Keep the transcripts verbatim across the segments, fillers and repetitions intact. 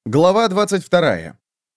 Глава двадцать вторая.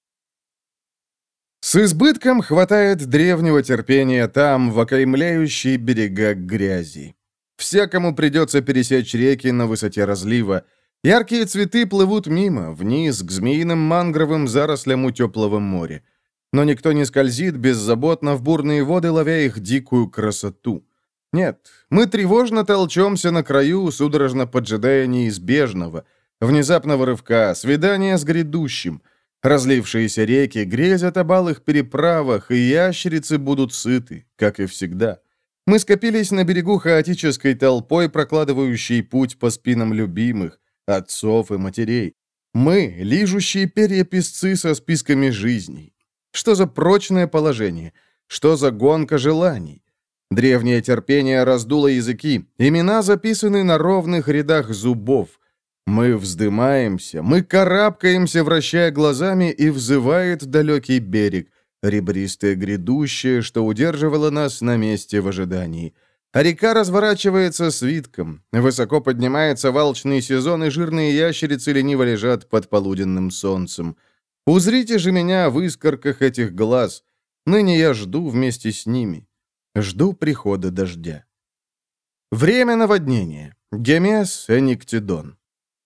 С избытком хватает древнего терпения там, в окаймляющей берега грязи. Всякому придется пересечь реки на высоте разлива. Яркие цветы плывут мимо, вниз, к змеиным мангровым зарослям у теплого моря. Но никто не скользит беззаботно в бурные воды, ловя их дикую красоту. Нет, мы тревожно толчемся на краю, судорожно поджидая неизбежного — внезапного рывка, свидания с грядущим. Разлившиеся реки грезят о балых переправах, и ящерицы будут сыты, как и всегда. Мы скопились на берегу хаотической толпой, прокладывающей путь по спинам любимых, отцов и матерей. Мы — лижущие перья песцы со списками жизней. Что за прочное положение? Что за гонка желаний? Древнее терпение раздуло языки, имена записаны на ровных рядах зубов. Мы вздымаемся, мы карабкаемся, вращая глазами, и взывает далекий берег, ребристое грядущее, что удерживало нас на месте в ожидании. А река разворачивается свитком, высоко поднимается валчный сезон, и жирные ящерицы лениво лежат под полуденным солнцем. Узрите же меня в искорках этих глаз. Ныне я жду вместе с ними. Жду прихода дождя. Время наводнения. Гемес Эниктидон.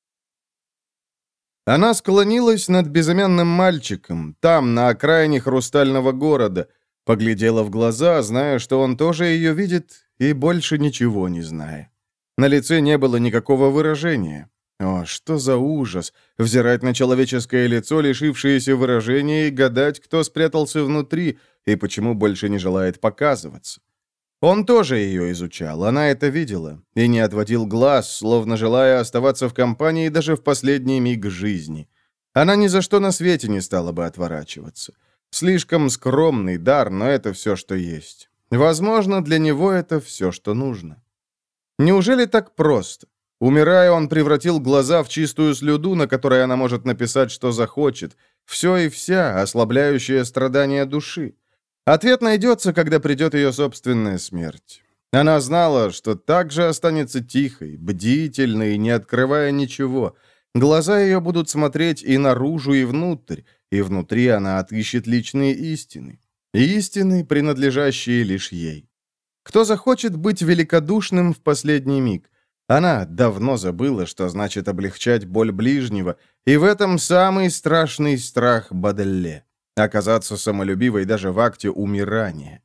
Она склонилась над безымянным мальчиком, там, на окраине хрустального города, поглядела в глаза, зная, что он тоже ее видит, и больше ничего не зная. На лице не было никакого выражения. О, что за ужас! Взирать на человеческое лицо, лишившееся выражения, и гадать, кто спрятался внутри, и почему больше не желает показываться. Он тоже ее изучал, она это видела, и не отводил глаз, словно желая оставаться в компании даже в последний миг жизни. Она ни за что на свете не стала бы отворачиваться. Слишком скромный дар, но это все, что есть. Возможно, для него это все, что нужно. Неужели так просто? Умирая, он превратил глаза в чистую слюду, на которой она может написать, что захочет. Все и вся, ослабляющее страдания души. Ответ найдется, когда придет ее собственная смерть. Она знала, что так же останется тихой, бдительной, не открывая ничего. Глаза ее будут смотреть и наружу, и внутрь, и внутри она отыщет личные истины. Истины, принадлежащие лишь ей. Кто захочет быть великодушным в последний миг? Она давно забыла, что значит облегчать боль ближнего, и в этом самый страшный страх Баделле. Оказаться самолюбивой даже в акте умирания.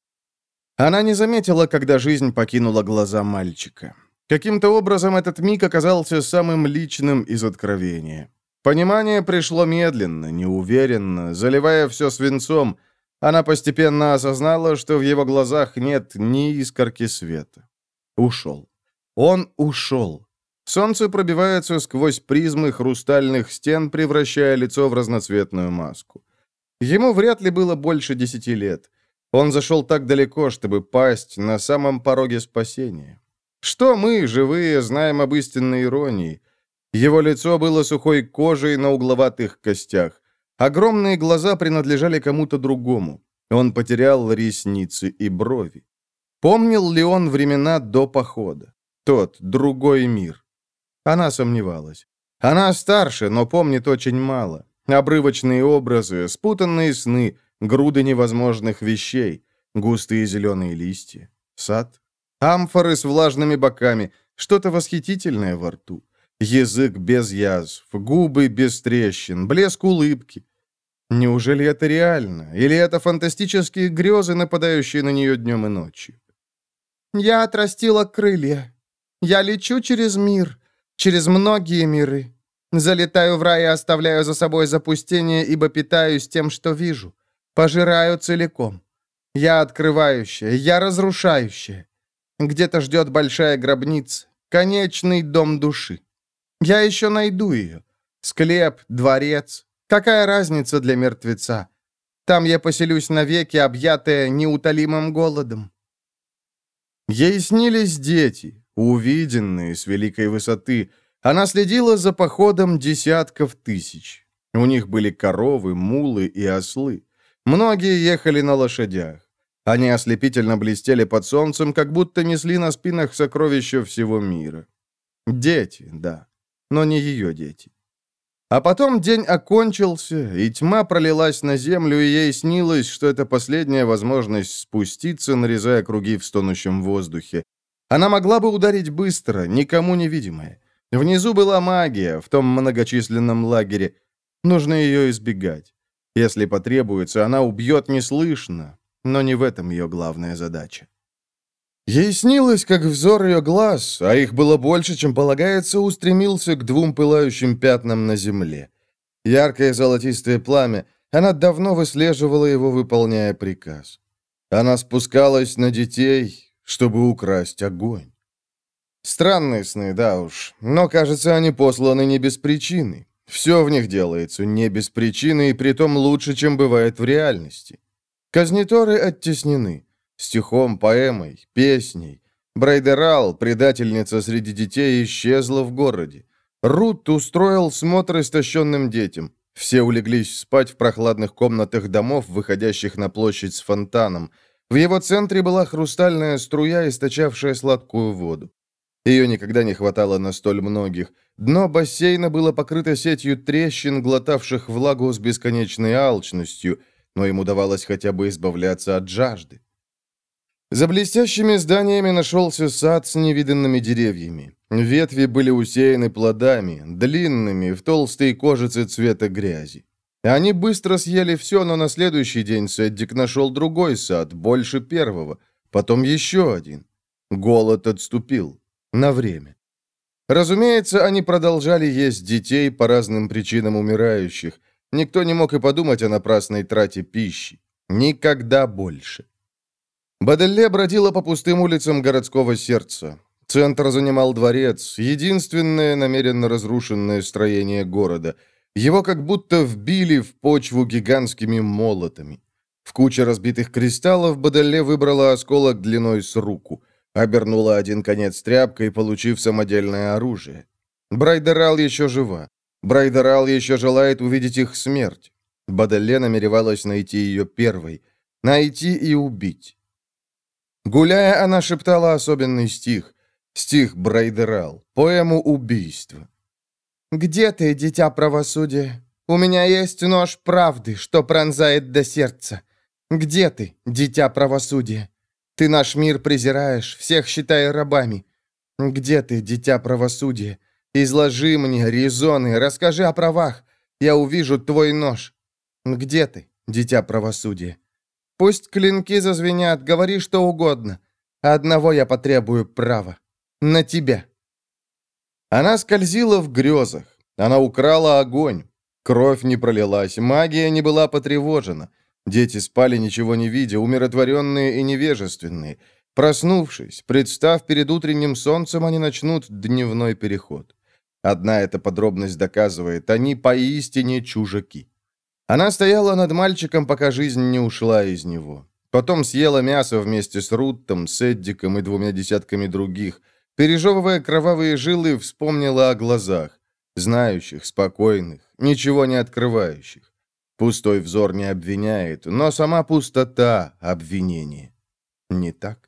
Она не заметила, когда жизнь покинула глаза мальчика. Каким-то образом этот миг оказался самым личным из откровения. Понимание пришло медленно, неуверенно, заливая все свинцом. Она постепенно осознала, что в его глазах нет ни искорки света. Ушел. Он ушел. Солнце пробивается сквозь призмы хрустальных стен, превращая лицо в разноцветную маску. Ему вряд ли было больше десяти лет. Он зашел так далеко, чтобы пасть на самом пороге спасения. Что мы, живые, знаем об истинной иронии? Его лицо было сухой кожей на угловатых костях. Огромные глаза принадлежали кому-то другому. Он потерял ресницы и брови. Помнил ли он времена до похода? Тот, другой мир. Она сомневалась. Она старше, но помнит очень мало. Обрывочные образы, спутанные сны, груды невозможных вещей, густые зеленые листья, сад, амфоры с влажными боками, что-то восхитительное во рту, язык без язв, губы без трещин, блеск улыбки. Неужели это реально? Или это фантастические грезы, нападающие на нее днем и ночью? «Я отрастила крылья. Я лечу через мир, через многие миры. Залетаю в рай и оставляю за собой запустение, ибо питаюсь тем, что вижу. Пожираю целиком. Я открывающая, я разрушающая. Где-то ждет большая гробница, конечный дом души. Я еще найду ее. Склеп, дворец. Какая разница для мертвеца? Там я поселюсь навеки, объятая неутолимым голодом». Ей снились дети, увиденные с великой высоты. Она следила за походом десятков тысяч. У них были коровы, мулы и ослы. Многие ехали на лошадях. Они ослепительно блестели под солнцем, как будто несли на спинах сокровища всего мира. Дети, да, но не ее дети. А потом день окончился, и тьма пролилась на землю, и ей снилось, что это последняя возможность спуститься, нарезая круги в стонущем воздухе. Она могла бы ударить быстро, никому невидимая. Внизу была магия, в том многочисленном лагере. Нужно ее избегать. Если потребуется, она убьет неслышно, но не в этом ее главная задача. Ей снилось, как взор ее глаз, а их было больше, чем полагается, устремился к двум пылающим пятнам на земле. Яркое золотистое пламя, она давно выслеживала его, выполняя приказ. Она спускалась на детей, чтобы украсть огонь. Странные сны, да уж, но, кажется, они посланы не без причины. Все в них делается не без причины, и притом лучше, чем бывает в реальности. Казниторы оттеснены. Стихом, поэмой, песней. Брайдерал, предательница среди детей, исчезла в городе. Рут устроил смотр истощенным детям. Все улеглись спать в прохладных комнатах домов, выходящих на площадь с фонтаном. В его центре была хрустальная струя, источавшая сладкую воду. Ее никогда не хватало на столь многих. Дно бассейна было покрыто сетью трещин, глотавших влагу с бесконечной алчностью, но ему давалось хотя бы избавляться от жажды. За блестящими зданиями нашелся сад с невиданными деревьями. Ветви были усеяны плодами, длинными, в толстой кожице цвета грязи. Они быстро съели все, но на следующий день Сэддик нашел другой сад, больше первого, потом еще один. Голод отступил. На время. Разумеется, они продолжали есть детей по разным причинам умирающих. Никто не мог и подумать о напрасной трате пищи. Никогда больше. Баделле бродила по пустым улицам городского сердца. Центр занимал дворец, единственное намеренно разрушенное строение города. Его как будто вбили в почву гигантскими молотами. В куче разбитых кристаллов Баделле выбрала осколок длиной с руку. Обернула один конец тряпкой, получив самодельное оружие. Брайдерал еще жива. Брайдерал еще желает увидеть их смерть. Баделле намеревалась найти ее первой. Найти и убить. Гуляя, она шептала особенный стих. Стих Брайдерал. Поэму убийства. «Где ты, дитя правосудия? У меня есть нож правды, что пронзает до сердца. Где ты, дитя правосудия? Ты наш мир презираешь, всех считая рабами. Где ты, дитя правосудия? Изложи мне резоны, расскажи о правах. Я увижу твой нож. Где ты, дитя правосудия? Пусть клинки зазвенят, говори что угодно. Одного я потребую права. На тебя». Она скользила в грезах. Она украла огонь. Кровь не пролилась, магия не была потревожена. Дети спали, ничего не видя, умиротворенные и невежественные. Проснувшись, представ перед утренним солнцем, они начнут дневной переход. Одна эта подробность доказывает, они поистине чужаки. Она стояла над мальчиком, пока жизнь не ушла из него. Потом съела мясо вместе с Руттом, Сэддиком и двумя десятками других. Пережевывая кровавые жилы, вспомнила о глазах. Знающих, спокойных, ничего не открывающих. Пустой взор не обвиняет, но сама пустота — обвинение. Не так?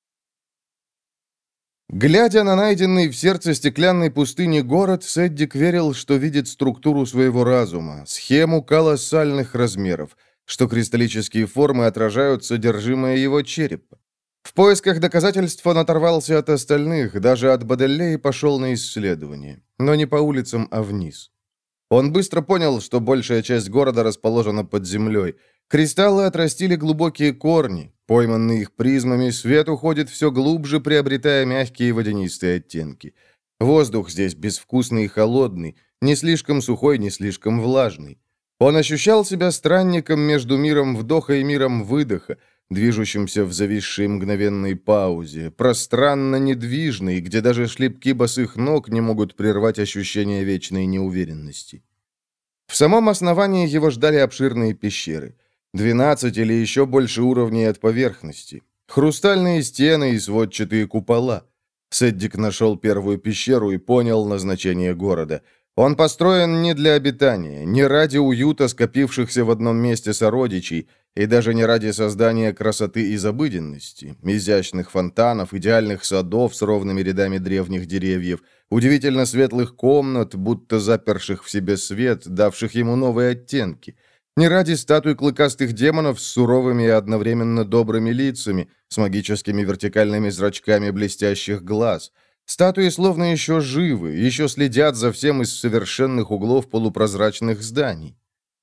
Глядя на найденный в сердце стеклянной пустыни город, Сэддик верил, что видит структуру своего разума, схему колоссальных размеров, что кристаллические формы отражают содержимое его черепа. В поисках доказательств он оторвался от остальных, даже от Баделле, и пошел на исследование. Но не по улицам, а вниз. Он быстро понял, что большая часть города расположена под землей. Кристаллы отрастили глубокие корни. Пойманный их призмами, свет уходит все глубже, приобретая мягкие водянистые оттенки. Воздух здесь безвкусный и холодный, не слишком сухой, не слишком влажный. Он ощущал себя странником между миром вдоха и миром выдоха, движущимся в зависшей мгновенной паузе, пространно недвижной, где даже шлепки босых ног не могут прервать ощущение вечной неуверенности. В самом основании его ждали обширные пещеры. Двенадцать или еще больше уровней от поверхности. Хрустальные стены и сводчатые купола. Сэддик нашел первую пещеру и понял назначение города. Он построен не для обитания, не ради уюта скопившихся в одном месте сородичей. и даже не ради создания красоты из обыденности, изящных фонтанов, идеальных садов с ровными рядами древних деревьев, удивительно светлых комнат, будто заперших в себе свет, давших ему новые оттенки, не ради статуй клыкастых демонов с суровыми и одновременно добрыми лицами, с магическими вертикальными зрачками блестящих глаз. Статуи словно еще живы, еще следят за всем из совершенных углов полупрозрачных зданий.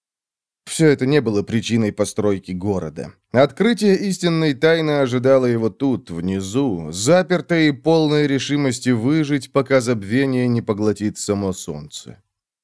Все это не было причиной постройки города. Открытие истинной тайны ожидало его тут, внизу, запертое и полной решимости выжить, пока забвение не поглотит само солнце.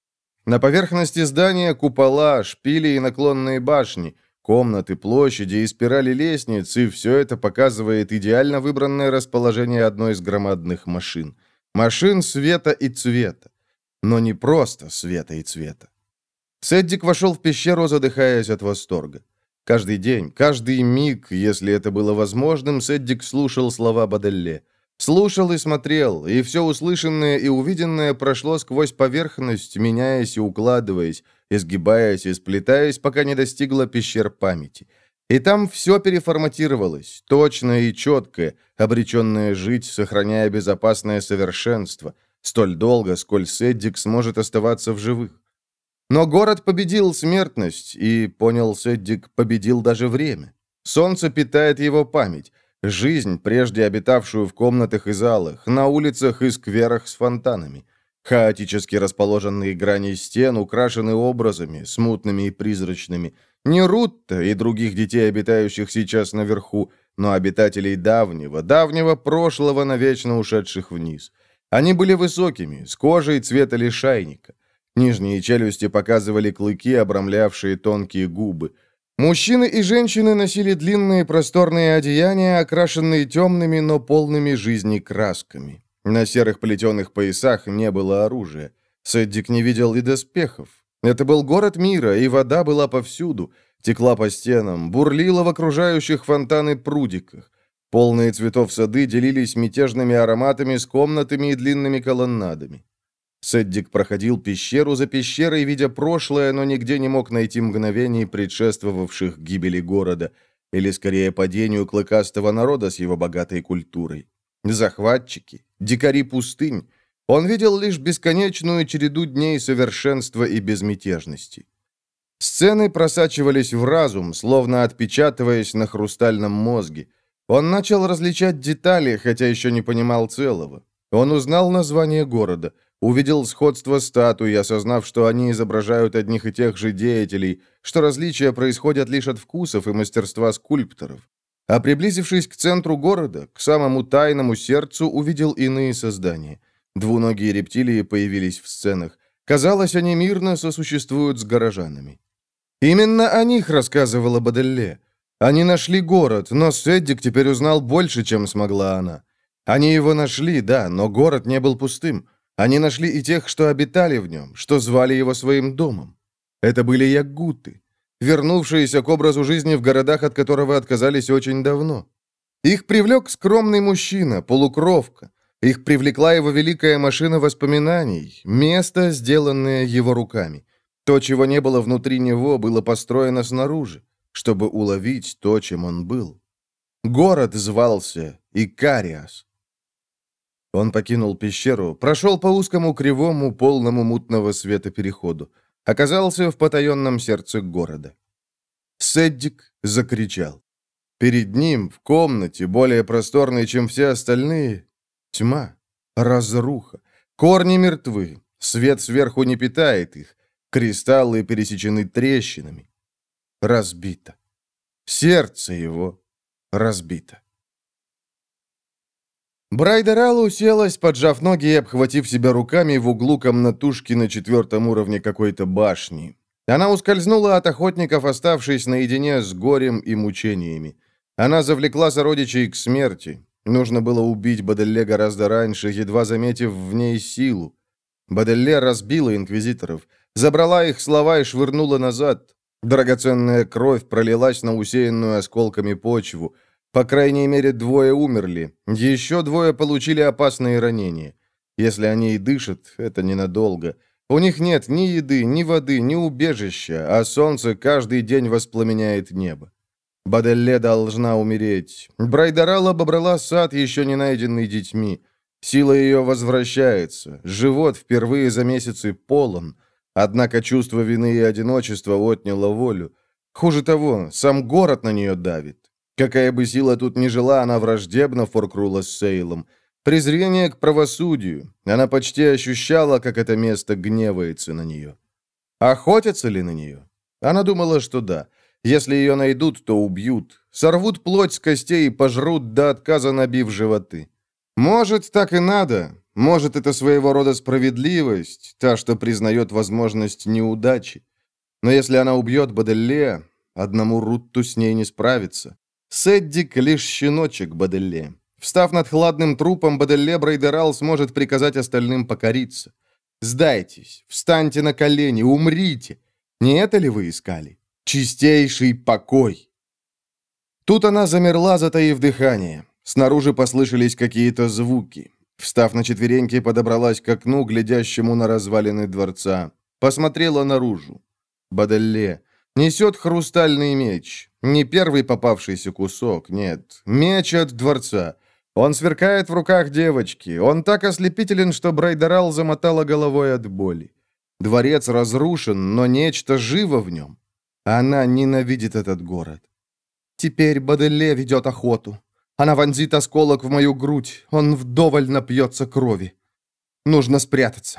На поверхности здания купола, шпили и наклонные башни, комнаты, площади и спирали лестниц, и все это показывает идеально выбранное расположение одной из громадных машин. Машин света и цвета. Но не просто света и цвета. Седдик вошел в пещеру, задыхаясь от восторга. Каждый день, каждый миг, если это было возможным, Седдик слушал слова Баделле. Слушал и смотрел, и все услышанное и увиденное прошло сквозь поверхность, меняясь и укладываясь, изгибаясь и сплетаясь, пока не достигло пещер памяти. И там все переформатировалось, точное и четкое, обреченное жить, сохраняя безопасное совершенство, столь долго, сколь Седдик сможет оставаться в живых. Но город победил смертность, и, понял Седдик, победил даже время. Солнце питает его память, жизнь, прежде обитавшую в комнатах и залах, на улицах и скверах с фонтанами. Хаотически расположенные грани стен украшены образами, смутными и призрачными. Не Рутта и других детей, обитающих сейчас наверху, но обитателей давнего, давнего прошлого, навечно ушедших вниз. Они были высокими, с кожей цвета лишайника. Нижние челюсти показывали клыки, обрамлявшие тонкие губы. Мужчины и женщины носили длинные просторные одеяния, окрашенные темными, но полными жизни красками. На серых плетеных поясах не было оружия. Седдик не видел и доспехов. Это был город мира, и вода была повсюду. Текла по стенам, бурлила в окружающих фонтаны прудиках. Полные цветов сады делились мятежными ароматами с комнатами и длинными колоннадами. Седдик проходил пещеру за пещерой, видя прошлое, но нигде не мог найти мгновений, предшествовавших гибели города, или, скорее, падению клыкастого народа с его богатой культурой. Захватчики, дикари пустынь. Он видел лишь бесконечную череду дней совершенства и безмятежности. Сцены просачивались в разум, словно отпечатываясь на хрустальном мозге. Он начал различать детали, хотя еще не понимал целого. Он узнал название города, увидел сходство статуй, осознав, что они изображают одних и тех же деятелей, что различия происходят лишь от вкусов и мастерства скульпторов. А приблизившись к центру города, к самому тайному сердцу, увидел иные создания. Двуногие рептилии появились в сценах. Казалось, они мирно сосуществуют с горожанами. Именно о них рассказывала Баделле. Они нашли город, но Седдик теперь узнал больше, чем смогла она. Они его нашли, да, но город не был пустым. Они нашли и тех, что обитали в нем, что звали его своим домом. Это были ягуты, вернувшиеся к образу жизни в городах, от которого отказались очень давно. Их привлек скромный мужчина, полукровка. Их привлекла его великая машина воспоминаний, место, сделанное его руками. То, чего не было внутри него, было построено снаружи, чтобы уловить то, чем он был. Город звался Икариас. Он покинул пещеру, прошел по узкому кривому, полному мутного света переходу. Оказался в потаенном сердце города. Седдик закричал. Перед ним, в комнате, более просторной, чем все остальные, тьма, разруха. Корни мертвы, свет сверху не питает их, кристаллы пересечены трещинами. Разбито. Сердце его разбито. Брайдерал уселась, поджав ноги и обхватив себя руками в углу комнатушки на четвертом уровне какой-то башни. Она ускользнула от охотников, оставшись наедине с горем и мучениями. Она завлекла сородичей к смерти. Нужно было убить Баделле гораздо раньше, едва заметив в ней силу. Баделле разбила инквизиторов, забрала их слова и швырнула назад. Драгоценная кровь пролилась на усеянную осколками почву. По крайней мере, двое умерли. Еще двое получили опасные ранения. Если они и дышат, это ненадолго. У них нет ни еды, ни воды, ни убежища, а солнце каждый день воспламеняет небо. Баделле должна умереть. Брайдарал обобрала сад, еще не найденный детьми. Сила ее возвращается. Живот впервые за месяцы полон. Однако чувство вины и одиночества отняло волю. Хуже того, сам город на нее давит. Какая бы сила тут ни жила, она враждебна Форкрула с Сейлом. Презрение к правосудию. Она почти ощущала, как это место гневается на нее. Охотятся ли на нее? Она думала, что да. Если ее найдут, то убьют. Сорвут плоть с костей и пожрут до отказа, набив животы. Может, так и надо. Может, это своего рода справедливость, та, что признает возможность неудачи. Но если она убьет Баделле, одному Рутту с ней не справится. Седдик — лишь щеночек Баделле. Встав над хладным трупом, Баделле Брайдерал сможет приказать остальным покориться. Сдайтесь, встаньте на колени, умрите. Не это ли вы искали? Чистейший покой. Тут она замерла, затаив дыхание. Снаружи послышались какие-то звуки. Встав на четвереньки, подобралась к окну, глядящему на развалины дворца. Посмотрела наружу. Баделле несет хрустальный меч. Не первый попавшийся кусок, нет. Меч от дворца. Он сверкает в руках девочки. Он так ослепителен, что Брайдарал замотала головой от боли. Дворец разрушен, но нечто живо в нем. Она ненавидит этот город. Теперь Баделле ведет охоту. Она вонзит осколок в мою грудь. Он вдоволь напьется крови. Нужно спрятаться.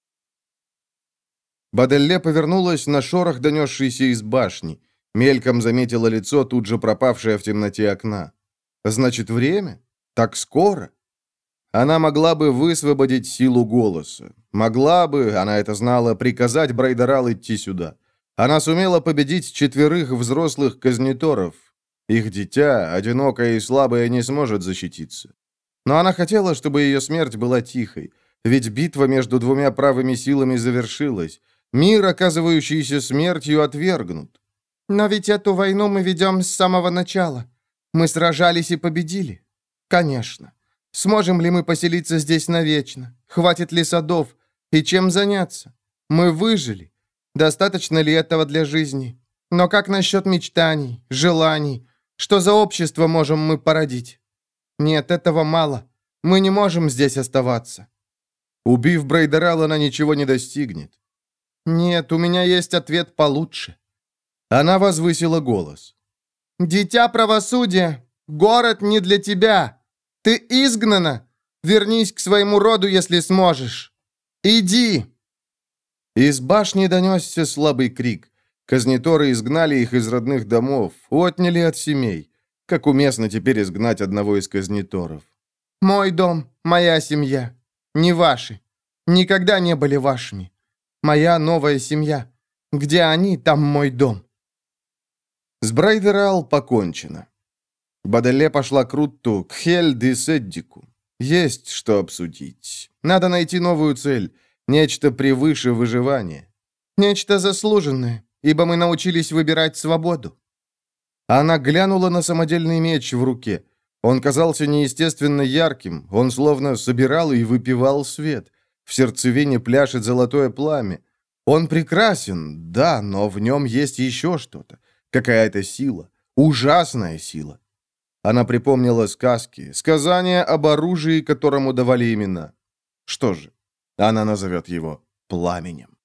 Баделле повернулась на шорох, донесшийся из башни. Мельком заметила лицо, тут же пропавшее в темноте окна. Значит, время? Так скоро? Она могла бы высвободить силу голоса. Могла бы, она это знала, приказать Брайдарал идти сюда. Она сумела победить четверых взрослых казниторов. Их дитя, одинокое и слабое, не сможет защититься. Но она хотела, чтобы ее смерть была тихой. Ведь битва между двумя правыми силами завершилась. Мир, оказывающийся смертью, отвергнут. Но ведь эту войну мы ведем с самого начала. Мы сражались и победили. Конечно. Сможем ли мы поселиться здесь навечно? Хватит ли садов? И чем заняться? Мы выжили. Достаточно ли этого для жизни? Но как насчет мечтаний, желаний? Что за общество можем мы породить? Нет, этого мало. Мы не можем здесь оставаться. Убив Брайдарал, она ничего не достигнет. Нет, у меня есть ответ получше. Она возвысила голос. «Дитя правосудия, город не для тебя. Ты изгнана. Вернись к своему роду, если сможешь. Иди!» Из башни донесся слабый крик. Казниторы изгнали их из родных домов, отняли от семей. Как уместно теперь изгнать одного из казниторов. «Мой дом, моя семья. Не ваши. Никогда не были вашими. Моя новая семья. Где они, там мой дом». С Брайдерал покончено. Баделле пошла к Рутту, к Хельд и Седдику. Есть что обсудить. Надо найти новую цель. Нечто превыше выживания. Нечто заслуженное, ибо мы научились выбирать свободу. Она глянула на самодельный меч в руке. Он казался неестественно ярким. Он словно собирал и выпивал свет. В сердцевине пляшет золотое пламя. Он прекрасен, да, но в нем есть еще что-то. Какая-то сила. Ужасная сила. Она припомнила сказки, сказания об оружии, которому давали имена. Что же, она назовет его пламенем.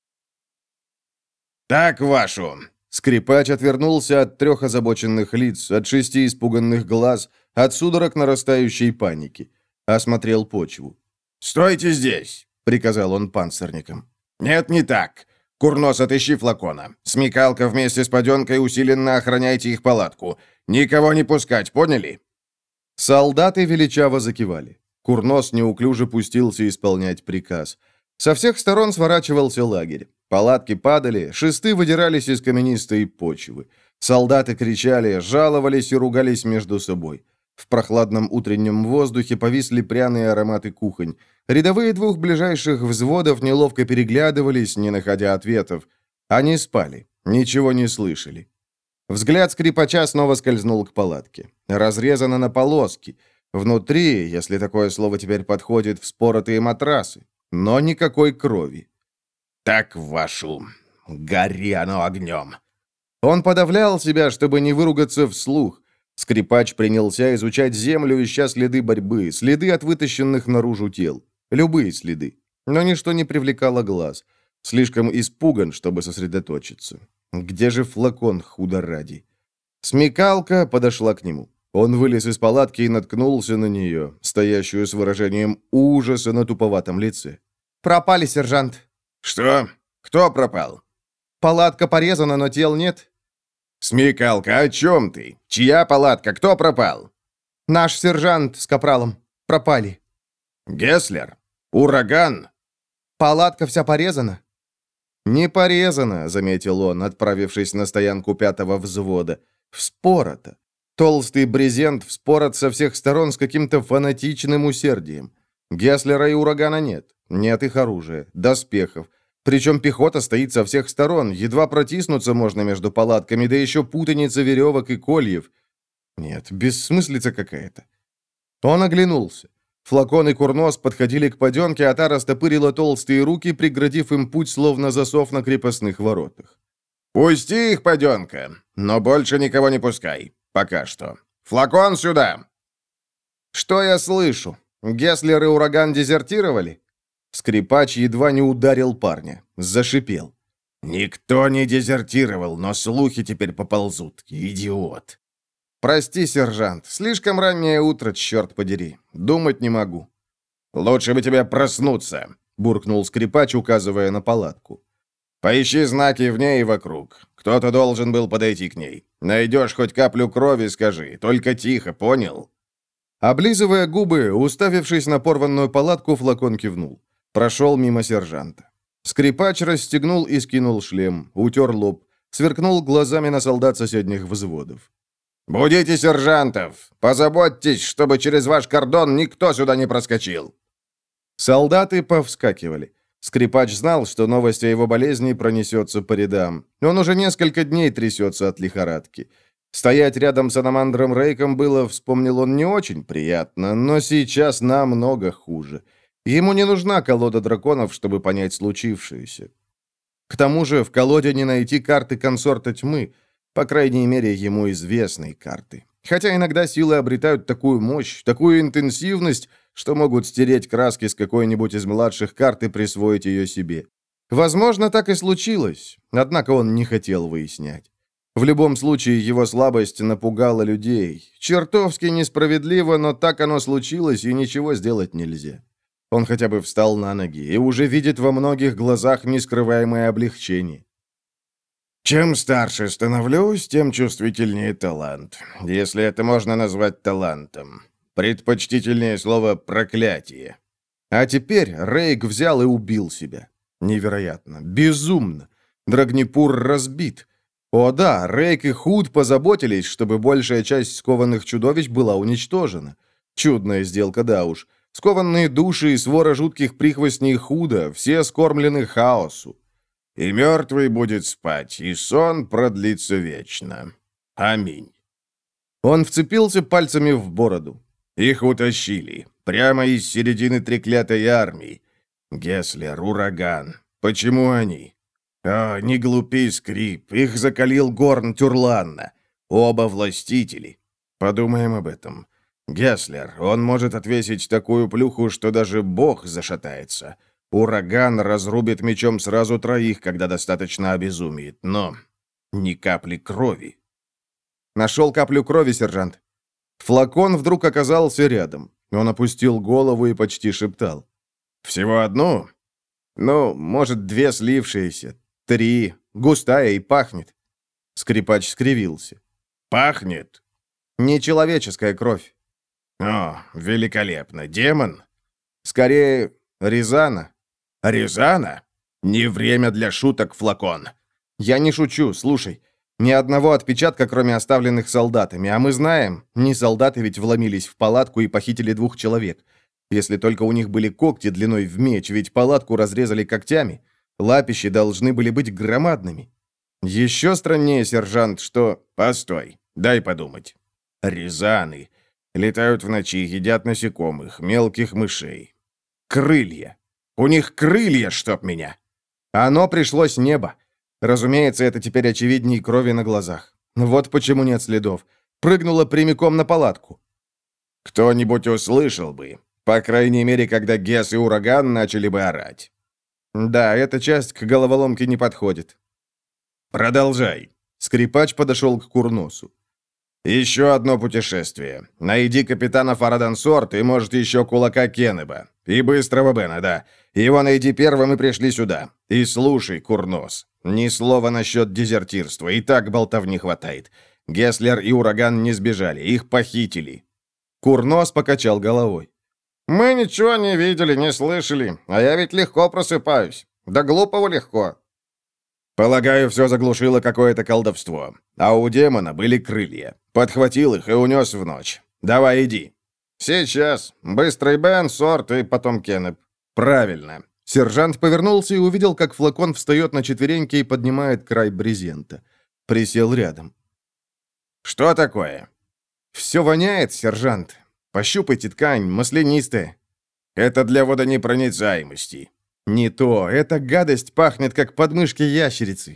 «Так вашу!» Скрипач отвернулся от трех озабоченных лиц, от шести испуганных глаз, от судорог нарастающей паники. Осмотрел почву. «Стойте здесь!» — приказал он панцирникам. «Нет, не так. Курнос, отыщи флакона. Смекалка вместе с паденкой усиленно охраняйте их палатку. Никого не пускать, поняли?» Солдаты величаво закивали. Курнос неуклюже пустился исполнять приказ. Со всех сторон сворачивался лагерь. Палатки падали, шесты выдирались из каменистой почвы. Солдаты кричали, жаловались и ругались между собой. В прохладном утреннем воздухе повисли пряные ароматы кухонь. Рядовые двух ближайших взводов неловко переглядывались, не находя ответов. Они спали, ничего не слышали. Взгляд скрипача снова скользнул к палатке. Разрезано на полоски. Внутри, если такое слово теперь подходит, вспоротые матрасы. Но никакой крови. «Так вашу! Гори оно огнем!» Он подавлял себя, чтобы не выругаться вслух. Скрипач принялся изучать землю, ища следы борьбы, следы от вытащенных наружу тел. Любые следы. Но ничто не привлекало глаз. Слишком испуган, чтобы сосредоточиться. Где же флакон, худо ради? Смекалка подошла к нему. Он вылез из палатки и наткнулся на нее, стоящую с выражением ужаса на туповатом лице. «Пропали, сержант». «Что? Кто пропал?» «Палатка порезана, но тел нет». «Смекалка, о чем ты? Чья палатка? Кто пропал?» «Наш сержант с капралом. Пропали». «Гесслер? Ураган?» «Палатка вся порезана». «Не порезана», — заметил он, отправившись на стоянку пятого взвода. «Вспорото. Толстый брезент вспорот со всех сторон с каким-то фанатичным усердием. Гесслера и урагана нет. Нет их оружия, доспехов. Причем пехота стоит со всех сторон, едва протиснуться можно между палатками, да еще путаница веревок и кольев. Нет, бессмыслица какая-то». Он оглянулся. Флакон и курнос подходили к паденке, а та растопырила толстые руки, преградив им путь, словно засов на крепостных воротах. «Пусти их, паденка, но больше никого не пускай. Пока что. Флакон сюда!» «Что я слышу? Гесслер и ураган дезертировали?» Скрипач едва не ударил парня. Зашипел. «Никто не дезертировал, но слухи теперь поползут. Идиот!» «Прости, сержант, слишком раннее утро, черт подери. Думать не могу». «Лучше бы тебе проснуться», — буркнул скрипач, указывая на палатку. «Поищи знаки в ней и вокруг. Кто-то должен был подойти к ней. Найдешь хоть каплю крови, скажи. Только тихо, понял?» Облизывая губы, уставившись на порванную палатку, флакон кивнул. Прошел мимо сержанта. Скрипач расстегнул и скинул шлем, утер лоб, сверкнул глазами на солдат соседних взводов. «Будите сержантов! Позаботьтесь, чтобы через ваш кордон никто сюда не проскочил!» Солдаты повскакивали. Скрипач знал, что новость о его болезни пронесется по рядам. Он уже несколько дней трясется от лихорадки. Стоять рядом с Аномандром Рейком было, вспомнил он, не очень приятно, но сейчас намного хуже. Ему не нужна колода драконов, чтобы понять случившееся. К тому же в колоде не найти карты консорта тьмы, по крайней мере, ему известной карты. Хотя иногда силы обретают такую мощь, такую интенсивность, что могут стереть краски с какой-нибудь из младших карт и присвоить ее себе. Возможно, так и случилось, однако он не хотел выяснять. В любом случае, его слабость напугала людей. Чертовски несправедливо, но так оно случилось, и ничего сделать нельзя. Он хотя бы встал на ноги и уже видит во многих глазах нескрываемое облегчение. «Чем старше становлюсь, тем чувствительнее талант, если это можно назвать талантом. Предпочтительнее слово «проклятие». А теперь Рейк взял и убил себя. Невероятно, безумно. Драгнипур разбит. О да, Рейк и Худ позаботились, чтобы большая часть скованных чудовищ была уничтожена. Чудная сделка, да уж. Скованные души и свора жутких прихвостней Худа, все скормлены хаосу. «И мертвый будет спать, и сон продлится вечно. Аминь». Он вцепился пальцами в бороду. «Их утащили. Прямо из середины треклятой армии. Гесслер, ураган. Почему они? О, не глупи, Скрип. Их закалил Горн Тюрланна. Оба властители. Подумаем об этом. Гесслер, он может отвесить такую плюху, что даже бог зашатается. Ураган разрубит мечом сразу троих, когда достаточно обезумеет, но ни капли крови». Нашел каплю крови, сержант. Флакон вдруг оказался рядом. Он опустил голову и почти шептал. «Всего одну?» «Ну, может, две слившиеся. Три. Густая и пахнет». Скрипач скривился. «Пахнет?» «Нечеловеческая кровь». «О, великолепно. Демон?» «Скорее, Рязана». «Рязана? Не время для шуток, Флакон». «Я не шучу, слушай. Ни одного отпечатка, кроме оставленных солдатами. А мы знаем, не солдаты ведь вломились в палатку и похитили двух человек. Если только у них были когти длиной в меч, ведь палатку разрезали когтями. Лапищи должны были быть громадными. Еще страннее, сержант, что... Постой, дай подумать. Рязаны. Летают в ночи, едят насекомых, мелких мышей. Крылья. У них крылья, чтоб меня. Оно пришло с неба. Разумеется, это теперь очевидней крови на глазах. Вот почему нет следов. Прыгнула прямиком на палатку. Кто-нибудь услышал бы. По крайней мере, когда Гесс и Ураган начали бы орать. Да, эта часть к головоломке не подходит. Продолжай. Скрипач подошел к Курносу. Еще одно путешествие. Найди капитана Фарадансорт и, может, еще кулака Кеннеба. И быстрого Бена, да. Его найди первым и пришли сюда. И слушай, Курнос, ни слова насчет дезертирства, и так болтовни хватает. Геслер и Ураган не сбежали, их похитили. Курнос покачал головой. Мы ничего не видели, не слышали, а я ведь легко просыпаюсь. Да глупого легко. Полагаю, все заглушило какое-то колдовство. А у демона были крылья. Подхватил их и унес в ночь. Давай, иди. Сейчас. Быстрый Бен, Сорт и потом Кеннеп. Правильно. Сержант повернулся и увидел, как флакон встает на четвереньки и поднимает край брезента. Присел рядом. Что такое? Все воняет, сержант. Пощупайте ткань, маслянистая. Это для водонепроницаемости. Не то, эта гадость пахнет, как подмышки ящерицы.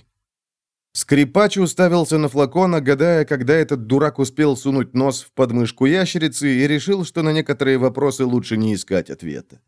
Скрипач уставился на флакон, гадая, когда этот дурак успел сунуть нос в подмышку ящерицы, и решил, что на некоторые вопросы лучше не искать ответа.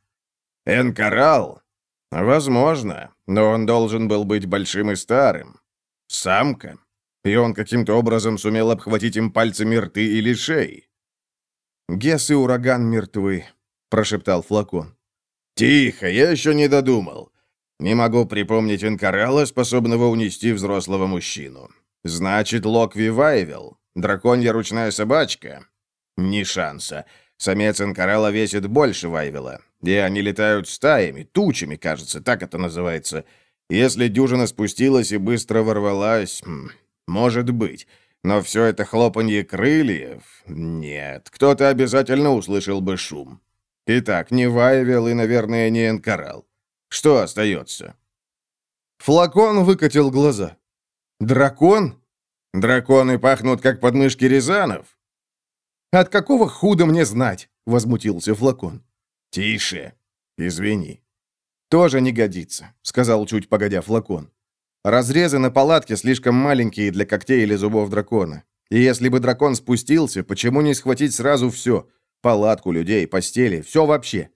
Энкорал? Возможно, но он должен был быть большим и старым. Самка. И он каким-то образом сумел обхватить им пальцами рты или шеи. «Гесс и Ураган мертвы», — прошептал флакон. «Тихо, я еще не додумал. Не могу припомнить Энкорала, способного унести взрослого мужчину. Значит, Локви Вайвел, драконья ручная собачка? Ни шанса. Самец Энкорала весит больше Вайвела, и они летают стаями, тучами, кажется, так это называется. Если дюжина спустилась и быстро ворвалась, хм, может быть. Но все это хлопанье крыльев... Нет, кто-то обязательно услышал бы шум. Итак, не Вайвел и, наверное, не Энкорал. Что остается?» Флакон выкатил глаза. «Дракон? Драконы пахнут, как подмышки рязанов». «От какого худа мне знать?» — возмутился флакон. «Тише. Извини». «Тоже не годится», — сказал чуть погодя флакон. «Разрезы на палатке слишком маленькие для когтей или зубов дракона. И если бы дракон спустился, почему не схватить сразу все? Палатку, людей, постели, все вообще».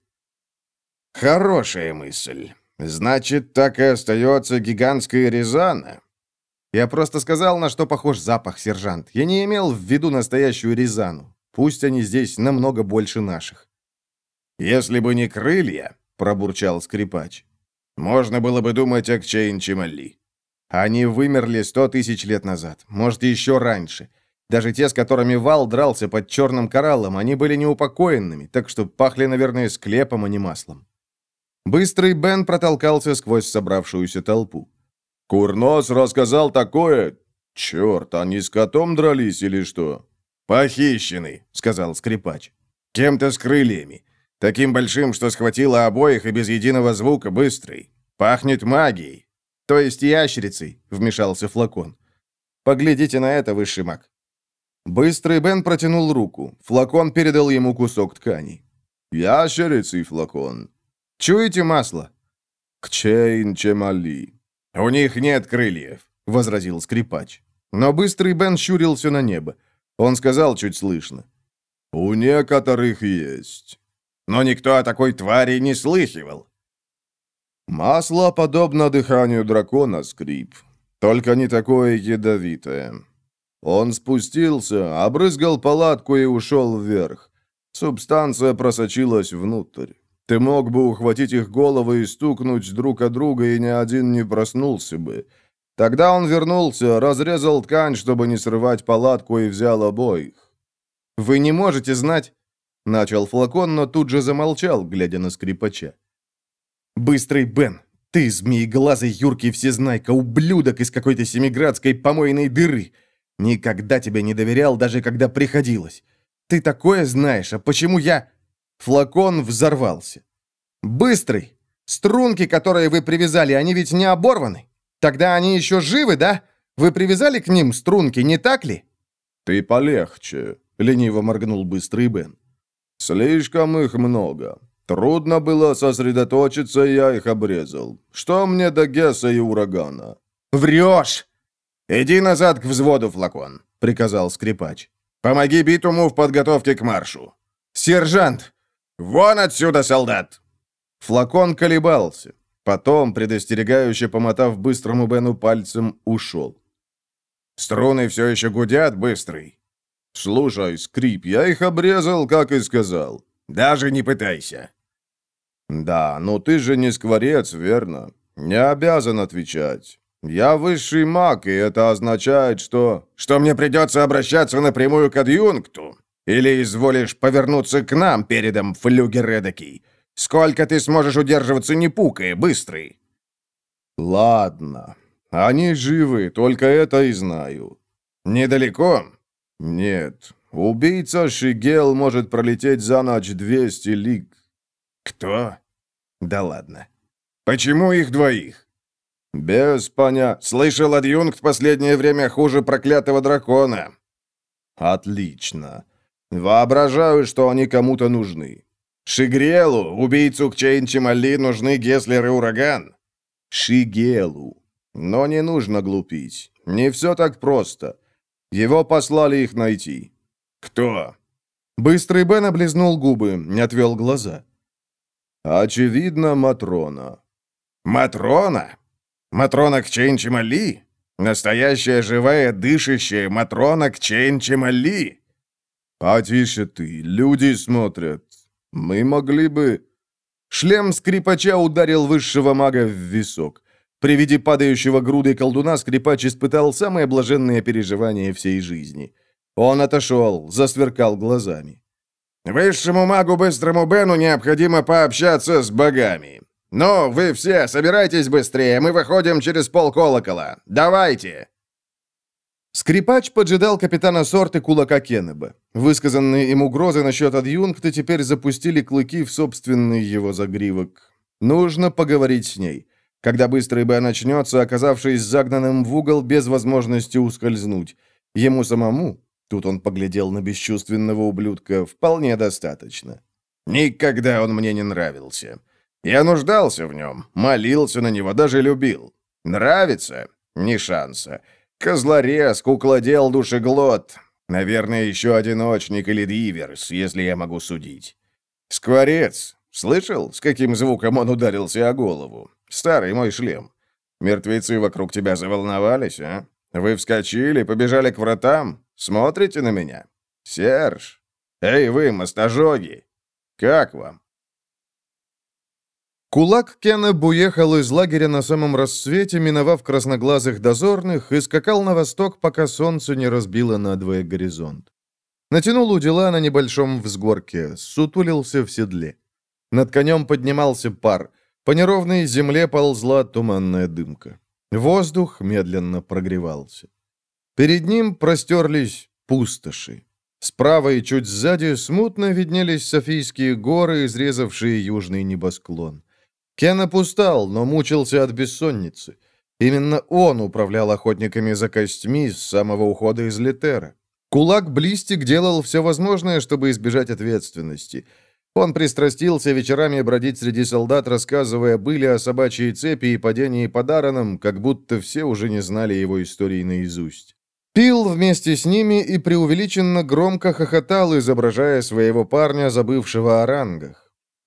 «Хорошая мысль. Значит, так и остается гигантская рязана». «Я просто сказал, на что похож запах, сержант. Я не имел в виду настоящую рязану. Пусть они здесь намного больше наших». «Если бы не крылья», — пробурчал скрипач, — «можно было бы думать о Кчейн-Чемали». «Они вымерли сто тысяч лет назад, может, еще раньше. Даже те, с которыми Вал дрался под черным кораллом, они были неупокоенными, так что пахли, наверное, склепом, а не маслом». Быстрый Бен протолкался сквозь собравшуюся толпу. «Курнос рассказал такое? Черт, они с котом дрались или что?» «Похищены», — сказал скрипач. «Кем-то с крыльями. Таким большим, что схватило обоих и без единого звука быстрый. Пахнет магией». «То есть ящерицей», — вмешался флакон. «Поглядите на это, высший маг». Быстрый Бен протянул руку. Флакон передал ему кусок ткани. «Ящерицей, флакон». «Чуете масло?» «Кчейн-Чемали». «У них нет крыльев», — возразил скрипач. Но Быстрый Бен щурился на небо. Он сказал чуть слышно. «У некоторых есть». «Но никто о такой твари не слыхивал». «Масло подобно дыханию дракона, Скрип, только не такое ядовитое. Он спустился, обрызгал палатку и ушел вверх. Субстанция просочилась внутрь. Ты мог бы ухватить их головы и стукнуть друг о друга, и ни один не проснулся бы. Тогда он вернулся, разрезал ткань, чтобы не срывать палатку, и взял обоих». «Вы не можете знать...» — начал флакон, но тут же замолчал, глядя на скрипача. «Быстрый Бен, ты, змееглазый юркий всезнайка, ублюдок из какой-то семиградской помойной дыры. Никогда тебе не доверял, даже когда приходилось. Ты такое знаешь, а почему я...» Флакон взорвался. «Быстрый! Струнки, которые вы привязали, они ведь не оборваны? Тогда они еще живы, да? Вы привязали к ним струнки, не так ли?» «Ты полегче», — лениво моргнул Быстрый Бен. «Слишком их много. Трудно было сосредоточиться, я их обрезал. Что мне до Гесса и Урагана? Врешь!» «Иди назад к взводу, Флакон», — приказал скрипач. «Помоги Битуму в подготовке к маршу». «Сержант!» «Вон отсюда, солдат!» Флакон колебался. Потом, предостерегающе помотав быстрому Бену пальцем, ушел. «Струны все еще гудят, Быстрый?» «Слушай, Скрип, я их обрезал, как и сказал». «Даже не пытайся». «Да, но ты же не скворец, верно? Не обязан отвечать. Я высший маг, и это означает, что...» «Что мне придется обращаться напрямую к адъюнкту? Или изволишь повернуться к нам передом, флюгер эдакий? Сколько ты сможешь удерживаться, не пукая, Быстрый?» «Ладно. Они живы, только это и знаю». «Недалеко?» «Нет. Убийца Шигел может пролететь за ночь двести лиг». «Кто?» «Да ладно. Почему их двоих?» «Без поня...» «Слышал, адъюнкт в последнее время хуже проклятого дракона». «Отлично. Воображаю, что они кому-то нужны». «Шигрелу, убийцу Кчейн-Чемали, нужны Геслер и Ураган?» «Шигелу. Но не нужно глупить. Не все так просто. Его послали их найти». «Кто?» Быстрый Бен облизнул губы, не отвел глаза. «Очевидно, Матрона». «Матрона? Матрона Кчейн-Чемали? Настоящая, живая, дышащая Матрона Кчейн-Чемали?» «Потише ты, люди смотрят. Мы могли бы...» Шлем скрипача ударил высшего мага в висок. При виде падающего грудой колдуна скрипач испытал самые блаженные переживания всей жизни. Он отошел, засверкал глазами. «Высшему магу Быстрому Бену необходимо пообщаться с богами. Ну, вы все, собирайтесь быстрее, мы выходим через полколокола. Давайте!» Скрипач поджидал капитана Сорты кулака Кеннеба. Высказанные им угрозы насчет адъюнкта теперь запустили клыки в собственный его загривок. Нужно поговорить с ней. Когда Быстрый Бен начнется, оказавшись загнанным в угол без возможности ускользнуть. Ему самому, тут он поглядел на бесчувственного ублюдка, вполне достаточно. «Никогда он мне не нравился. Я нуждался в нем, молился на него, даже любил. Нравится? Ни шанса. Козлорез, куклодел, душеглот. Наверное, еще одиночник или диверс, если я могу судить. Скворец. Слышал, с каким звуком он ударился о голову? Старый мой шлем. Мертвецы вокруг тебя заволновались, а? Вы вскочили, побежали к вратам? Смотрите на меня? Серж? Эй, вы, мостожоги! Как вам?» Кулак Кеннеб уехал из лагеря на самом рассвете, миновав красноглазых дозорных, и скакал на восток, пока солнце не разбило надвое горизонт. Натянул удила на небольшом взгорке, сутулился в седле. Над конем поднимался пар, по неровной земле ползла туманная дымка. Воздух медленно прогревался. Перед ним простерлись пустоши. Справа и чуть сзади смутно виднелись Софийские горы, изрезавшие южный небосклон. Кеннеп устал, но мучился от бессонницы. Именно он управлял охотниками за костьми с самого ухода из Летера. Кулак Блистик делал все возможное, чтобы избежать ответственности. Он пристрастился вечерами бродить среди солдат, рассказывая были о собачьей цепи и падении по Даранам, как будто все уже не знали его истории наизусть. Пил вместе с ними и преувеличенно громко хохотал, изображая своего парня, забывшего о рангах.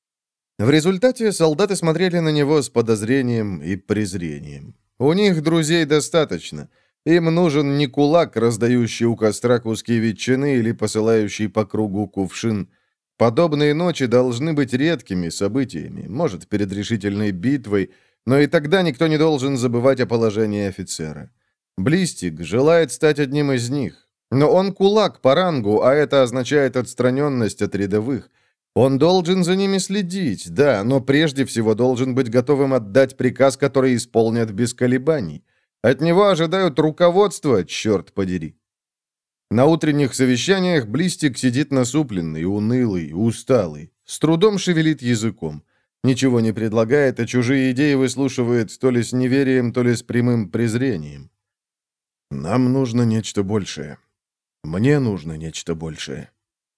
В результате солдаты смотрели на него с подозрением и презрением. У них друзей достаточно. Им нужен не кулак, раздающий у костра куски ветчины или посылающий по кругу кувшин. Подобные ночи должны быть редкими событиями, может, перед решительной битвой, но и тогда никто не должен забывать о положении офицера. Блистик желает стать одним из них. Но он кулак по рангу, а это означает отстраненность от рядовых. Он должен за ними следить, да, но прежде всего должен быть готовым отдать приказ, который исполнят без колебаний. От него ожидают руководства, черт подери. На утренних совещаниях Блистик сидит насупленный, унылый, усталый, с трудом шевелит языком. Ничего не предлагает, а чужие идеи выслушивает то ли с неверием, то ли с прямым презрением. Нам нужно нечто большее. Мне нужно нечто большее.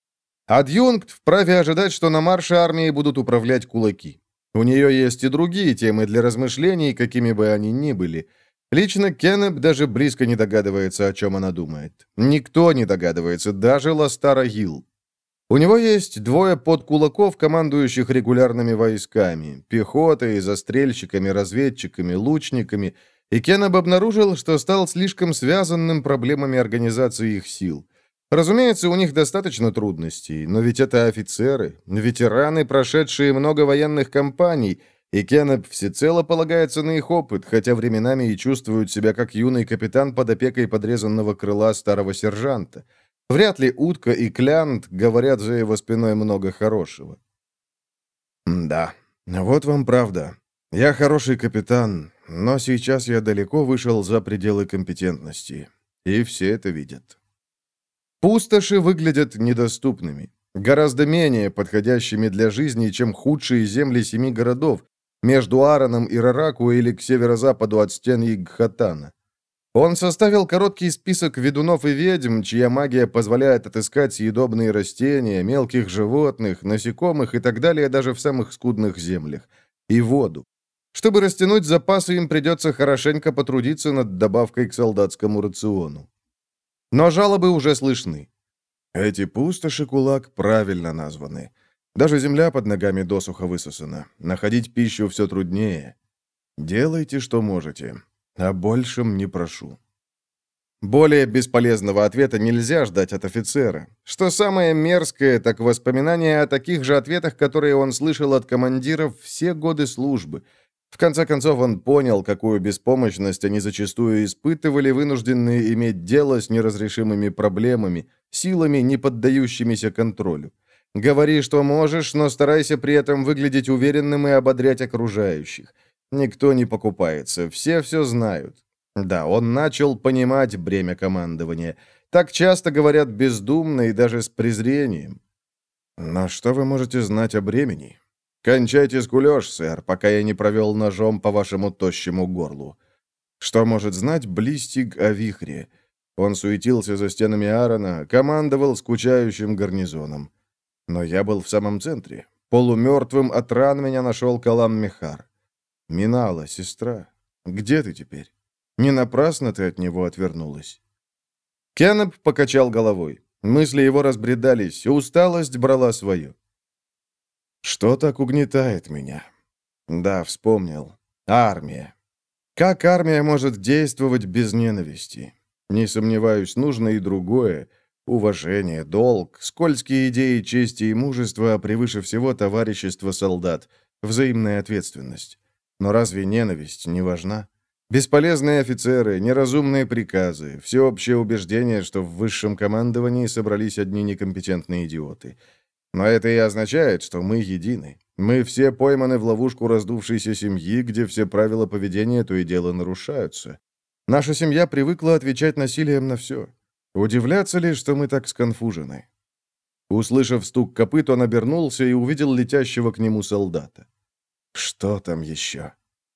Адъюнкт вправе ожидать, что на марше армии будут управлять кулаки. У нее есть и другие темы для размышлений, какими бы они ни были. Лично Кеннеп даже близко не догадывается, о чем она думает. Никто не догадывается, даже Ластара Гилл. У него есть двое подкулаков, командующих регулярными войсками, пехотой, застрельщиками, разведчиками, лучниками, и Кеннеп обнаружил, что стал слишком связанным проблемами организации их сил. Разумеется, у них достаточно трудностей, но ведь это офицеры, ветераны, прошедшие много военных кампаний, и Кеннеп всецело полагается на их опыт, хотя временами и чувствует себя как юный капитан под опекой подрезанного крыла старого сержанта. Вряд ли Утка и Клянт говорят за его спиной много хорошего. Да, вот вам правда. Я хороший капитан, но сейчас я далеко вышел за пределы компетентности, и все это видят. Пустоши выглядят недоступными, гораздо менее подходящими для жизни, чем худшие земли семи городов, между Аароном и Рараку или к северо-западу от стен Игхатана. Он составил короткий список ведунов и ведьм, чья магия позволяет отыскать съедобные растения, мелких животных, насекомых и так далее даже в самых скудных землях, и воду. Чтобы растянуть запасы, им придется хорошенько потрудиться над добавкой к солдатскому рациону. Но жалобы уже слышны. Эти пустоши, кулак, правильно названы. Даже земля под ногами досуха высосана. Находить пищу все труднее. Делайте, что можете. О большем не прошу. Более бесполезного ответа нельзя ждать от офицера. Что самое мерзкое, так воспоминания о таких же ответах, которые он слышал от командиров все годы службы. В конце концов, он понял, какую беспомощность они зачастую испытывали, вынужденные иметь дело с неразрешимыми проблемами, силами, не поддающимися контролю. Говори, что можешь, но старайся при этом выглядеть уверенным и ободрять окружающих. Никто не покупается, все все знают. Да, он начал понимать бремя командования. Так часто говорят бездумно и даже с презрением. Но что вы можете знать о бремени? Кончайте скулёж, сэр, пока я не провел ножом по вашему тощему горлу. Что может знать Блистиг о вихре? Он суетился за стенами Аарона, командовал скучающим гарнизоном. Но я был в самом центре. Полумертвым от ран меня нашел Калам Мехар. Минала, сестра, где ты теперь? Не напрасно ты от него отвернулась. Кеннеп покачал головой. Мысли его разбредались, усталость брала свое. Что так угнетает меня? Да, вспомнил. Армия. Как армия может действовать без ненависти? Не сомневаюсь, нужно и другое. Уважение, долг, скользкие идеи чести и мужества, а превыше всего товарищество солдат, взаимная ответственность. Но разве ненависть не важна? Бесполезные офицеры, неразумные приказы, всеобщее убеждение, что в высшем командовании собрались одни некомпетентные идиоты. Но это и означает, что мы едины. Мы все пойманы в ловушку раздувшейся семьи, где все правила поведения то и дело нарушаются. Наша семья привыкла отвечать насилием на все. Удивляться ли, что мы так сконфужены? Услышав стук копыт, он обернулся и увидел летящего к нему солдата. Что там еще?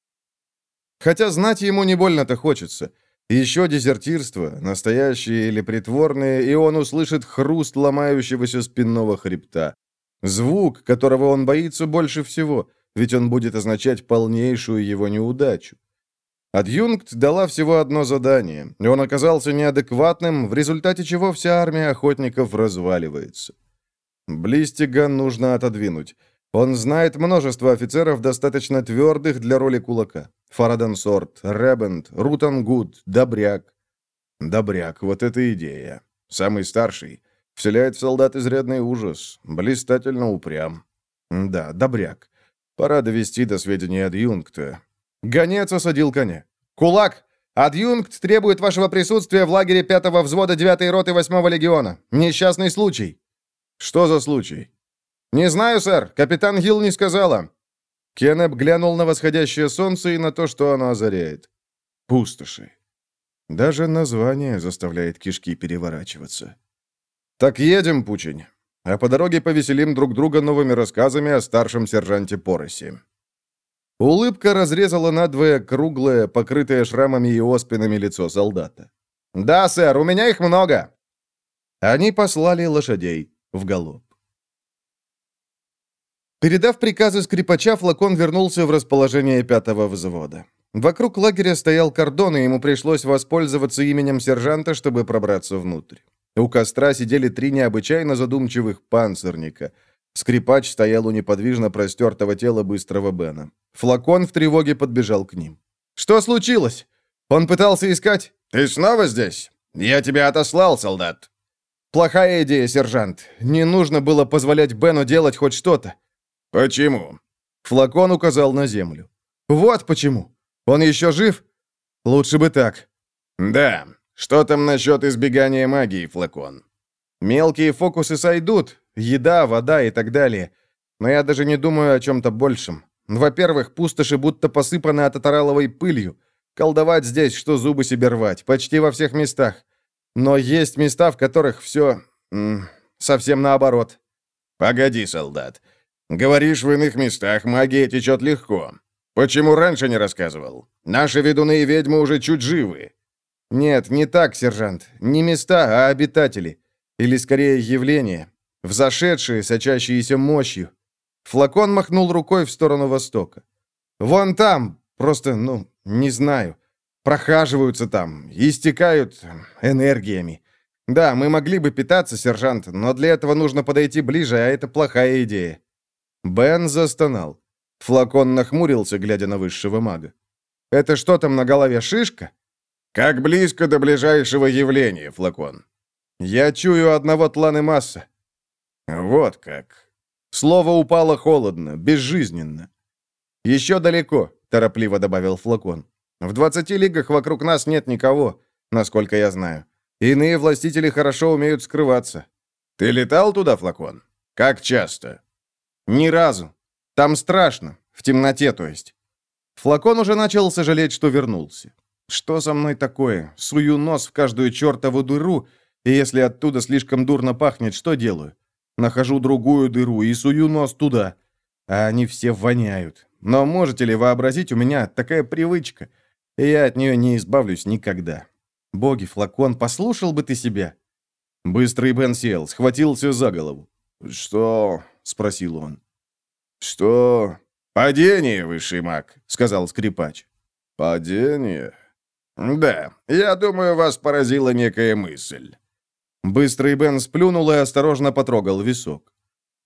Хотя знать ему не больно-то хочется. Еще дезертирство, настоящее или притворное, и он услышит хруст ломающегося спинного хребта. Звук, которого он боится больше всего, ведь он будет означать полнейшую его неудачу. Адъюнкт дала всего одно задание, и он оказался неадекватным, в результате чего вся армия охотников разваливается. Блистига нужно отодвинуть. Он знает множество офицеров, достаточно твердых для роли кулака. Фарадансорт, Ребент, Рутангуд, Добряк. Добряк, вот эта идея. Самый старший. Вселяет в солдат изрядный ужас. Блистательно упрям. Да, Добряк. Пора довести до сведения адъюнкта. Гонец осадил коня. «Кулак! Адъюнкт требует вашего присутствия в лагере пятого взвода девятой роты восьмого легиона. Несчастный случай». «Что за случай?» «Не знаю, сэр. Капитан Гилл не сказала». Кеннеп глянул на восходящее солнце и на то, что оно озаряет. Пустоши. Даже название заставляет кишки переворачиваться. «Так едем, Пучень, а по дороге повеселим друг друга новыми рассказами о старшем сержанте Поросе». Улыбка разрезала надвое круглое, покрытое шрамами и оспинами лицо солдата. «Да, сэр, у меня их много». Они послали лошадей в галоп. Передав приказы скрипача, Флакон вернулся в расположение пятого взвода. Вокруг лагеря стоял кордон, и ему пришлось воспользоваться именем сержанта, чтобы пробраться внутрь. У костра сидели три необычайно задумчивых панцирника. Скрипач стоял у неподвижно простертого тела быстрого Бена. Флакон в тревоге подбежал к ним. «Что случилось? Он пытался искать...» «Ты снова здесь? Я тебя отослал, солдат». «Плохая идея, сержант. Не нужно было позволять Бену делать хоть что-то». «Почему?» Флакон указал на землю. «Вот почему. Он еще жив? Лучше бы так». «Да. Что там насчет избегания магии, Флакон?» «Мелкие фокусы сойдут. Еда, вода и так далее. Но я даже не думаю о чем-то большем. Во-первых, пустоши будто посыпаны ататараловой пылью. Колдовать здесь, что зубы себе рвать. Почти во всех местах. Но есть места, в которых все... М- совсем наоборот». «Погоди, солдат. Говоришь, в иных местах магия течет легко. Почему раньше не рассказывал? Наши ведуны и ведьмы уже чуть живы». «Нет, не так, сержант. Не места, а обитатели. Или, скорее, явления. Взошедшие, сочащиеся мощью». Флакон махнул рукой в сторону востока. «Вон там, просто, ну, не знаю. Прохаживаются там, истекают энергиями. Да, мы могли бы питаться, сержант, но для этого нужно подойти ближе, а это плохая идея». Бен застонал. Флакон нахмурился, глядя на высшего мага. «Это что там на голове, шишка?» «Как близко до ближайшего явления, Флакон?» «Я чую одного тланы масса». «Вот как». Слово упало холодно, безжизненно. «Еще далеко», — торопливо добавил Флакон. «В двадцати лигах вокруг нас нет никого, насколько я знаю. Иные властители хорошо умеют скрываться». «Ты летал туда, Флакон? Как часто?» «Ни разу. Там страшно. В темноте, то есть». Флакон уже начал сожалеть, что вернулся. «Что со мной такое? Сую нос в каждую чертову дыру, и если оттуда слишком дурно пахнет, что делаю? Нахожу другую дыру и сую нос туда. А они все воняют. Но можете ли вообразить, у меня такая привычка, и я от нее не избавлюсь никогда. Боги, Флакон, послушал бы ты себя». Быстрый Бен сел, схватился за голову. «Что?» — спросил он. «Что?» «Падение, высший маг», — сказал скрипач. «Падение?» «Да, я думаю, вас поразила некая мысль». Быстрый Бен сплюнул и осторожно потрогал висок.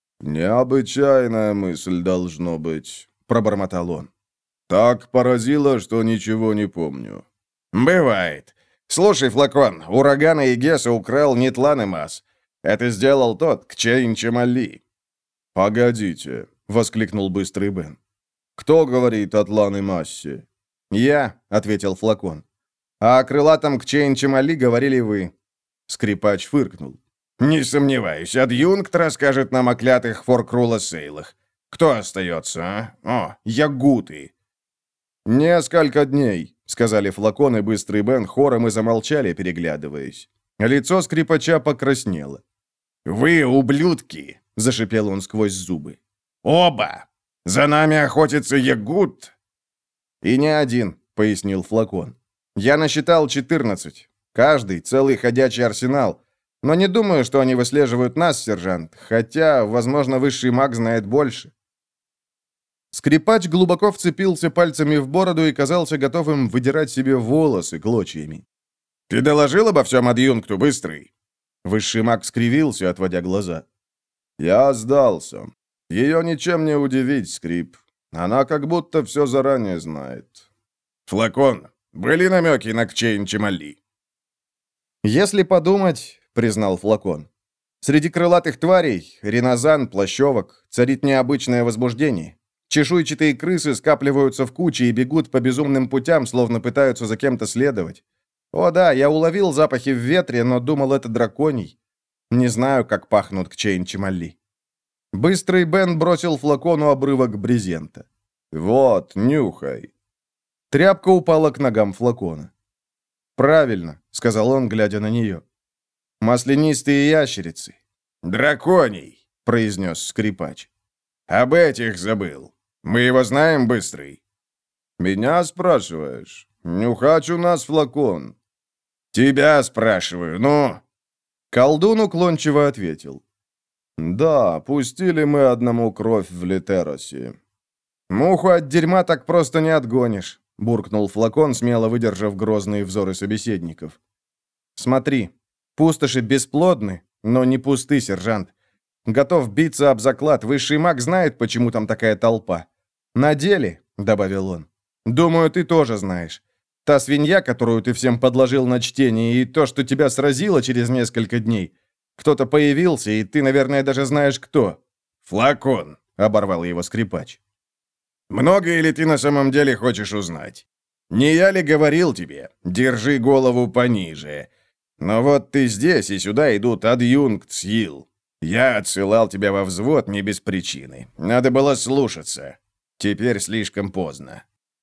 «Необычайная мысль, должно быть», — пробормотал он. «Так поразило, что ничего не помню». «Бывает. Слушай, Флакон, урагана и Геса украл не Тлан и Мас. Это сделал тот, Кчейн Чемали». «Погодите», — воскликнул Быстрый Бен. «Кто говорит о Тлан и Массе?» «Я», — ответил Флакон. «А о крылатом Кчейн Чемали говорили вы». Скрипач фыркнул. «Не сомневаюсь, адъюнкт расскажет нам о клятых Форкрула-Сейлах. Кто остается, а? О, ягуты». «Несколько дней», — сказали Флакон и Быстрый Бен хором и замолчали, переглядываясь. Лицо скрипача покраснело. «Вы ублюдки!» — зашипел он сквозь зубы. «Оба! За нами охотится ягут!» «И не один», — пояснил Флакон. «Я насчитал четырнадцать. Каждый целый ходячий арсенал. Но не думаю, что они выслеживают нас, сержант, хотя, возможно, высший маг знает больше». Скрипач глубоко вцепился пальцами в бороду и казался готовым выдирать себе волосы клочьями. «Ты доложил обо всем адъюнкту, Быстрый?» Высший маг скривился, отводя глаза. «Я сдался. Ее ничем не удивить, Скрип. Она как будто все заранее знает». «Флакон, были намеки на Кчейн Чемали?» «Если подумать», — признал Флакон, — «среди крылатых тварей, ренозан, плащевок, царит необычное возбуждение. Чешуйчатые крысы скапливаются в кучи и бегут по безумным путям, словно пытаются за кем-то следовать. О да, я уловил запахи в ветре, но думал, это драконий. Не знаю, как пахнут Кчейн Чемали». Быстрый Бен бросил Флакону обрывок брезента. «Вот, нюхай». Тряпка упала к ногам Флакона. «Правильно», — сказал он, глядя на нее. «Маслянистые ящерицы». «Драконий», — произнес скрипач. «Об этих забыл. Мы его знаем, Быстрый?» «Меня спрашиваешь? Нюхач у нас Флакон». «Тебя спрашиваю, ну?» Колдун уклончиво ответил. «Да, пустили мы одному кровь в Литеросе». «Муху от дерьма так просто не отгонишь», буркнул Флакон, смело выдержав грозные взоры собеседников. «Смотри, пустоши бесплодны, но не пусты, сержант. Готов биться об заклад, высший маг знает, почему там такая толпа. На деле», — добавил он, — «думаю, ты тоже знаешь. Та свинья, которую ты всем подложил на чтение, и то, что тебя сразило через несколько дней. Кто-то появился, и ты, наверное, даже знаешь, кто». «Флакон», — оборвал его скрипач. «Многое ли ты на самом деле хочешь узнать? Не я ли говорил тебе, держи голову пониже? Но вот ты здесь, и сюда идут адъюнкт Сил. Я отсылал тебя во взвод не без причины. Надо было слушаться. Теперь слишком поздно».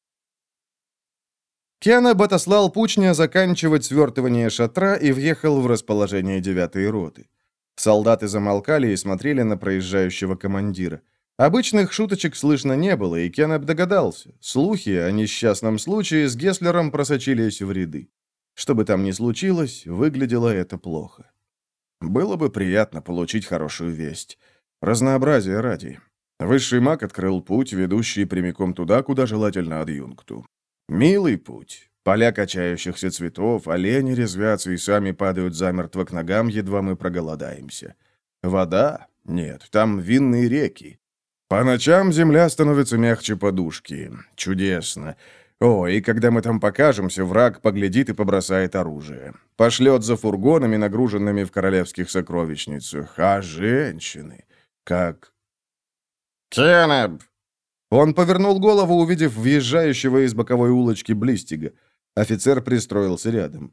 Кеннеб отослал Пучня заканчивать свертывание шатра и въехал в расположение девятой роты. Солдаты замолкали и смотрели на проезжающего командира. Обычных шуточек слышно не было, и Кеннеб догадался. Слухи о несчастном случае с Гесслером просочились в ряды. Что бы там ни случилось, выглядело это плохо. Было бы приятно получить хорошую весть. Разнообразие ради. Высший маг открыл путь, ведущий прямиком туда, куда желательно адъюнкту. Милый путь. Поля качающихся цветов, олени резвятся и сами падают замертво к ногам, едва мы проголодаемся. Вода? Нет, там винные реки. По ночам земля становится мягче подушки. Чудесно. О, и когда мы там покажемся, враг поглядит и побросает оружие. Пошлет за фургонами, нагруженными в королевских сокровищницах. А женщины? Как... «Кеннеб!» Он повернул голову, увидев въезжающего из боковой улочки Блистига. Офицер пристроился рядом.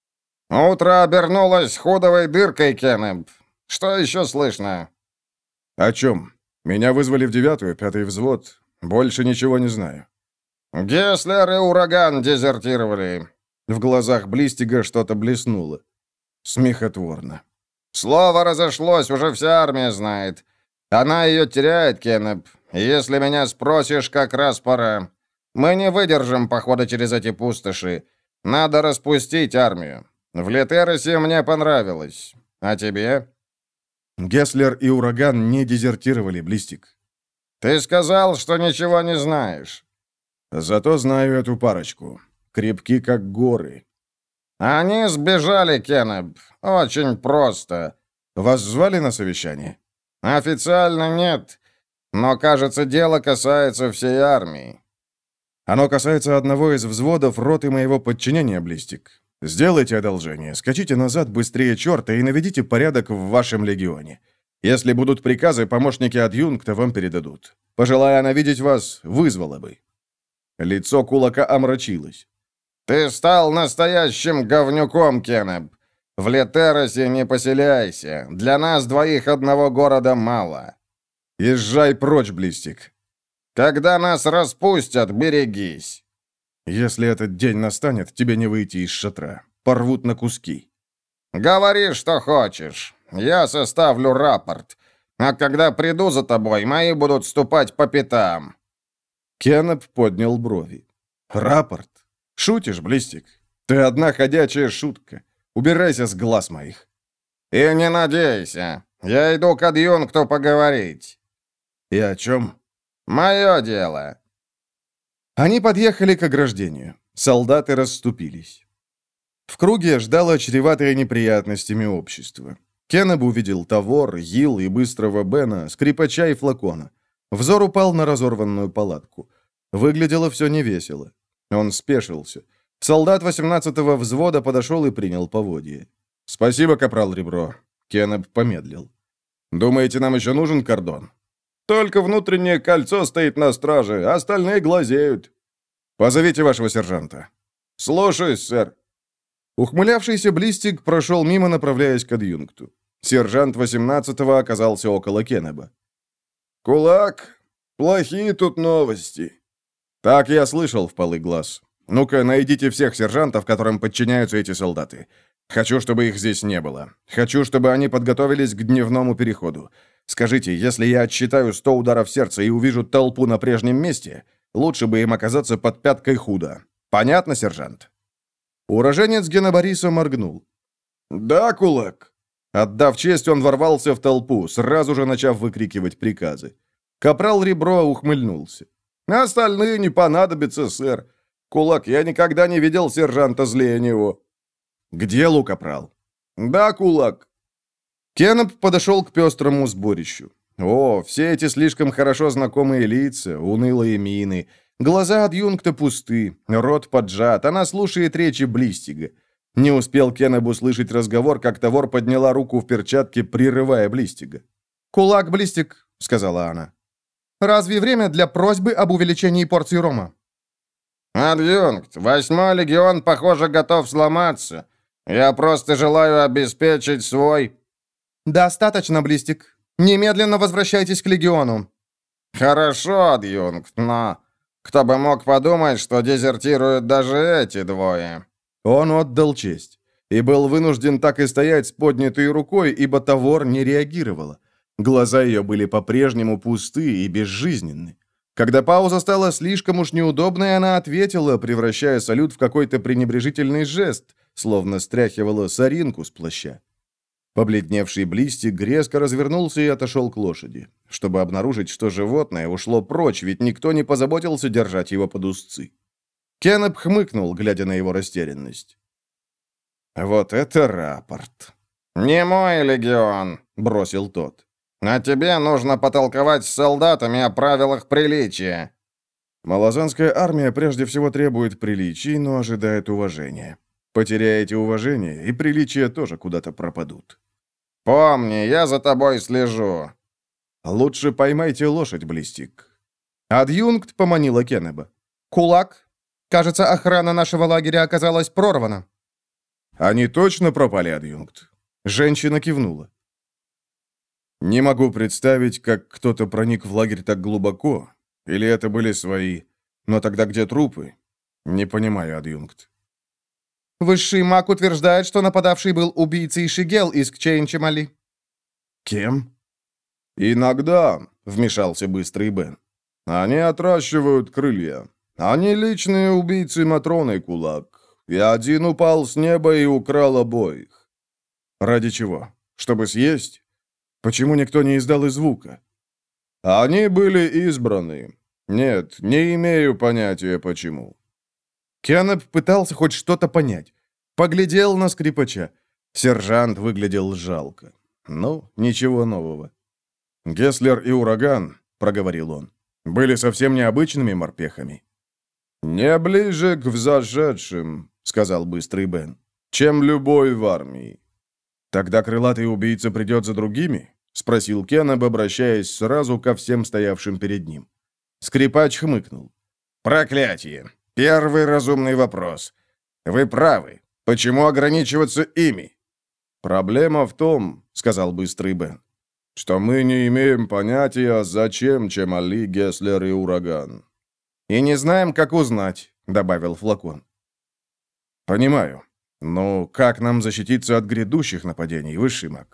«Утро обернулось худовой дыркой, Кеннеб. Что еще слышно?» «О чем? Меня вызвали в девятую, пятый взвод. Больше ничего не знаю». «Гесслер и Ураган дезертировали». В глазах Блистига что-то блеснуло. Смехотворно. «Слово разошлось, уже вся армия знает. Она ее теряет, Кеннеб. Если меня спросишь, как раз пора. Мы не выдержим похода через эти пустоши. Надо распустить армию. В Летеросе мне понравилось. А тебе?» Гесслер и Ураган не дезертировали, Блистик. «Ты сказал, что ничего не знаешь». «Зато знаю эту парочку. Крепки, как горы». «Они сбежали, Кеннеб. Очень просто». «Вас звали на совещание?» «Официально нет. Но, кажется, дело касается всей армии». «Оно касается одного из взводов роты моего подчинения, Блистик. Сделайте одолжение, скачите назад быстрее черта и наведите порядок в вашем легионе. Если будут приказы, помощники адъюнкта вам передадут. Пожелая она видеть вас, вызвала бы». Лицо кулака омрачилось. «Ты стал настоящим говнюком, Кеннеб. В Летеросе не поселяйся. Для нас двоих одного города мало». «Езжай прочь, Блистик». «Когда нас распустят, берегись». «Если этот день настанет, тебе не выйти из шатра. Порвут на куски». «Говори, что хочешь. Я составлю рапорт. А когда приду за тобой, мои будут ступать по пятам». Кеннеб поднял брови. «Рапорт? Шутишь, Блистик? Ты одна ходячая шутка. Убирайся с глаз моих». «И не надейся. Я иду к адъюнкту поговорить». «И о чем?» «Мое дело». Они подъехали к ограждению. Солдаты расступились. В круге ждало чреватое неприятностями общество. Кеннеб увидел Тавор, Йил и быстрого Бена, скрипача и Флакона. Взор упал на разорванную палатку. Выглядело все невесело. Он спешился. Солдат восемнадцатого взвода подошел и принял поводье. «Спасибо, капрал Ребро». Кеннеб помедлил. «Думаете, нам еще нужен кордон?» «Только внутреннее кольцо стоит на страже, а остальные глазеют». «Позовите вашего сержанта». «Слушаюсь, сэр». Ухмылявшийся Блистик прошел мимо, направляясь к адъюнкту. Сержант восемнадцатого оказался около Кеннеба. «Кулак, плохие тут новости». «Так я слышал в полы глаз. Ну-ка, найдите всех сержантов, которым подчиняются эти солдаты. Хочу, чтобы их здесь не было. Хочу, чтобы они подготовились к дневному переходу. Скажите, если я отсчитаю сто ударов сердца и увижу толпу на прежнем месте, лучше бы им оказаться под пяткой худо. Понятно, сержант?» Уроженец Генобориса моргнул. «Да, кулак». Отдав честь, он ворвался в толпу, сразу же начав выкрикивать приказы. Капрал Ребро ухмыльнулся. «Остальные не понадобятся, сэр. «Кулак, я никогда не видел сержанта злее него». «Где Лукапрал?» «Да, Кулак». Кеннеп подошел к пестрому сборищу. О, все эти слишком хорошо знакомые лица, унылые мины. Глаза адъюнкта пусты, рот поджат, она слушает речи Блистига. Не успел Кеннеп услышать разговор, как Тавор подняла руку в перчатке, прерывая Блистига. «Кулак, Блистиг», — сказала она. «Разве время для просьбы об увеличении порции рома?» «Адъюнкт, восьмой легион, похоже, готов сломаться. Я просто желаю обеспечить свой...» «Достаточно, Блистиг. Немедленно возвращайтесь к легиону». «Хорошо, адъюнкт, но... Кто бы мог подумать, что дезертируют даже эти двое?» Он отдал честь и был вынужден так и стоять с поднятой рукой, ибо Тавор не реагировала. Глаза ее были по-прежнему пусты и безжизненны. Когда пауза стала слишком уж неудобной, она ответила, превращая салют в какой-то пренебрежительный жест, словно стряхивала соринку с плаща. Побледневший Блистиг резко развернулся и отошел к лошади, чтобы обнаружить, что животное ушло прочь, ведь никто не позаботился держать его под узцы. Кеннеп хмыкнул, глядя на его растерянность. «Вот это рапорт!» «Не мой легион», — бросил тот. «А тебе нужно потолковать с солдатами о правилах приличия». Малазанская армия прежде всего требует приличий, но ожидает уважения. Потеряете уважение, и приличия тоже куда-то пропадут. «Помни, я за тобой слежу». «Лучше поймайте лошадь, Блистиг». Адъюнкт поманила Кеннеба. «Кулак, кажется, охрана нашего лагеря оказалась прорвана». «Они точно пропали, адъюнкт?» Женщина кивнула. «Не могу представить, как кто-то проник в лагерь так глубоко. Или это были свои. Но тогда где трупы? Не понимаю, адъюнкт». «Высший маг утверждает, что нападавший был убийцей Шигел из Кчейн-Чемали». «Кем?» «Иногда», — вмешался быстрый Бен. «Они отращивают крылья. Они личные убийцы Матроны, Кулак. И один упал с неба и украл обоих». «Ради чего? Чтобы съесть? Почему никто не издал и звука?» «Они были избраны. Нет, не имею понятия, почему». Кеннеп пытался хоть что-то понять. Поглядел на скрипача. Сержант выглядел жалко. Ну, ничего нового. «Гесслер и Ураган», — проговорил он, — «были совсем необычными морпехами». «Не ближе к взошедшим», — сказал быстрый Бен, — «чем любой в армии». «Тогда крылатый убийца придет за другими?» — спросил Кеннеп, обращаясь сразу ко всем стоявшим перед ним. Скрипач хмыкнул. «Проклятие! Первый разумный вопрос. Вы правы. Почему ограничиваться ими?» «Проблема в том, — сказал быстрый Бен, — что мы не имеем понятия, зачем Чемали, Гесслер и Ураган. И не знаем, как узнать», — добавил Флакон. «Понимаю. Но как нам защититься от грядущих нападений, высший маг?»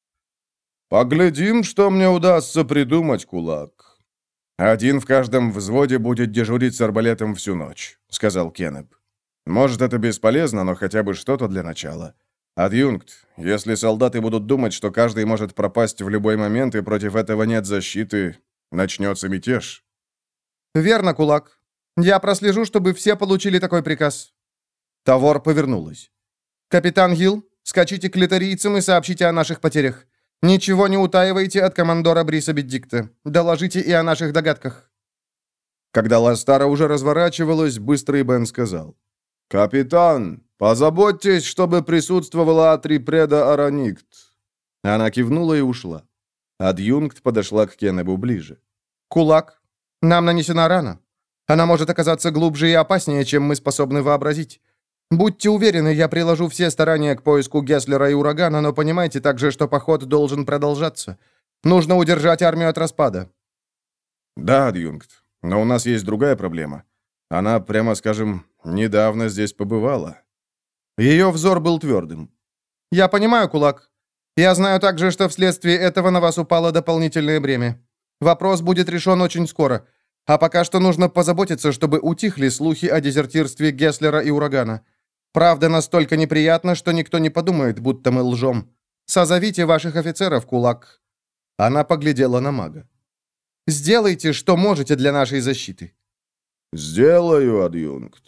«Поглядим, что мне удастся придумать, Кулак». «Один в каждом взводе будет дежурить с арбалетом всю ночь», — сказал Кеннеп. «Может, это бесполезно, но хотя бы что-то для начала. Адъюнкт, если солдаты будут думать, что каждый может пропасть в любой момент и против этого нет защиты, начнется мятеж». «Верно, Кулак. Я прослежу, чтобы все получили такой приказ». Тавор повернулась. «Капитан Гилл, скачите к литарийцам и сообщите о наших потерях. Ничего не утаивайте от командора Бриса Беддикта. Доложите и о наших догадках». Когда Ластара уже разворачивалась, быстрый Бен сказал: «Капитан, позаботьтесь, чтобы присутствовала Атрипреда Араникт». Она кивнула и ушла. Адъюнкт подошла к Кеннебу ближе. «Кулак, нам нанесена рана. Она может оказаться глубже и опаснее, чем мы способны вообразить. Будьте уверены, я приложу все старания к поиску Гесслера и Урагана, но понимайте также, что поход должен продолжаться. Нужно удержать армию от распада». «Да, адъюнкт, но у нас есть другая проблема. Она, прямо скажем, недавно здесь побывала». Ее взор был твердым. «Я понимаю, Кулак. Я знаю также, что вследствие этого на вас упало дополнительное бремя. Вопрос будет решен очень скоро. А пока что нужно позаботиться, чтобы утихли слухи о дезертирстве Гесслера и Урагана. Правда настолько неприятна, что никто не подумает, будто мы лжем. Созовите ваших офицеров, Кулак». Она поглядела на мага. «Сделайте, что можете для нашей защиты». «Сделаю, адъюнкт».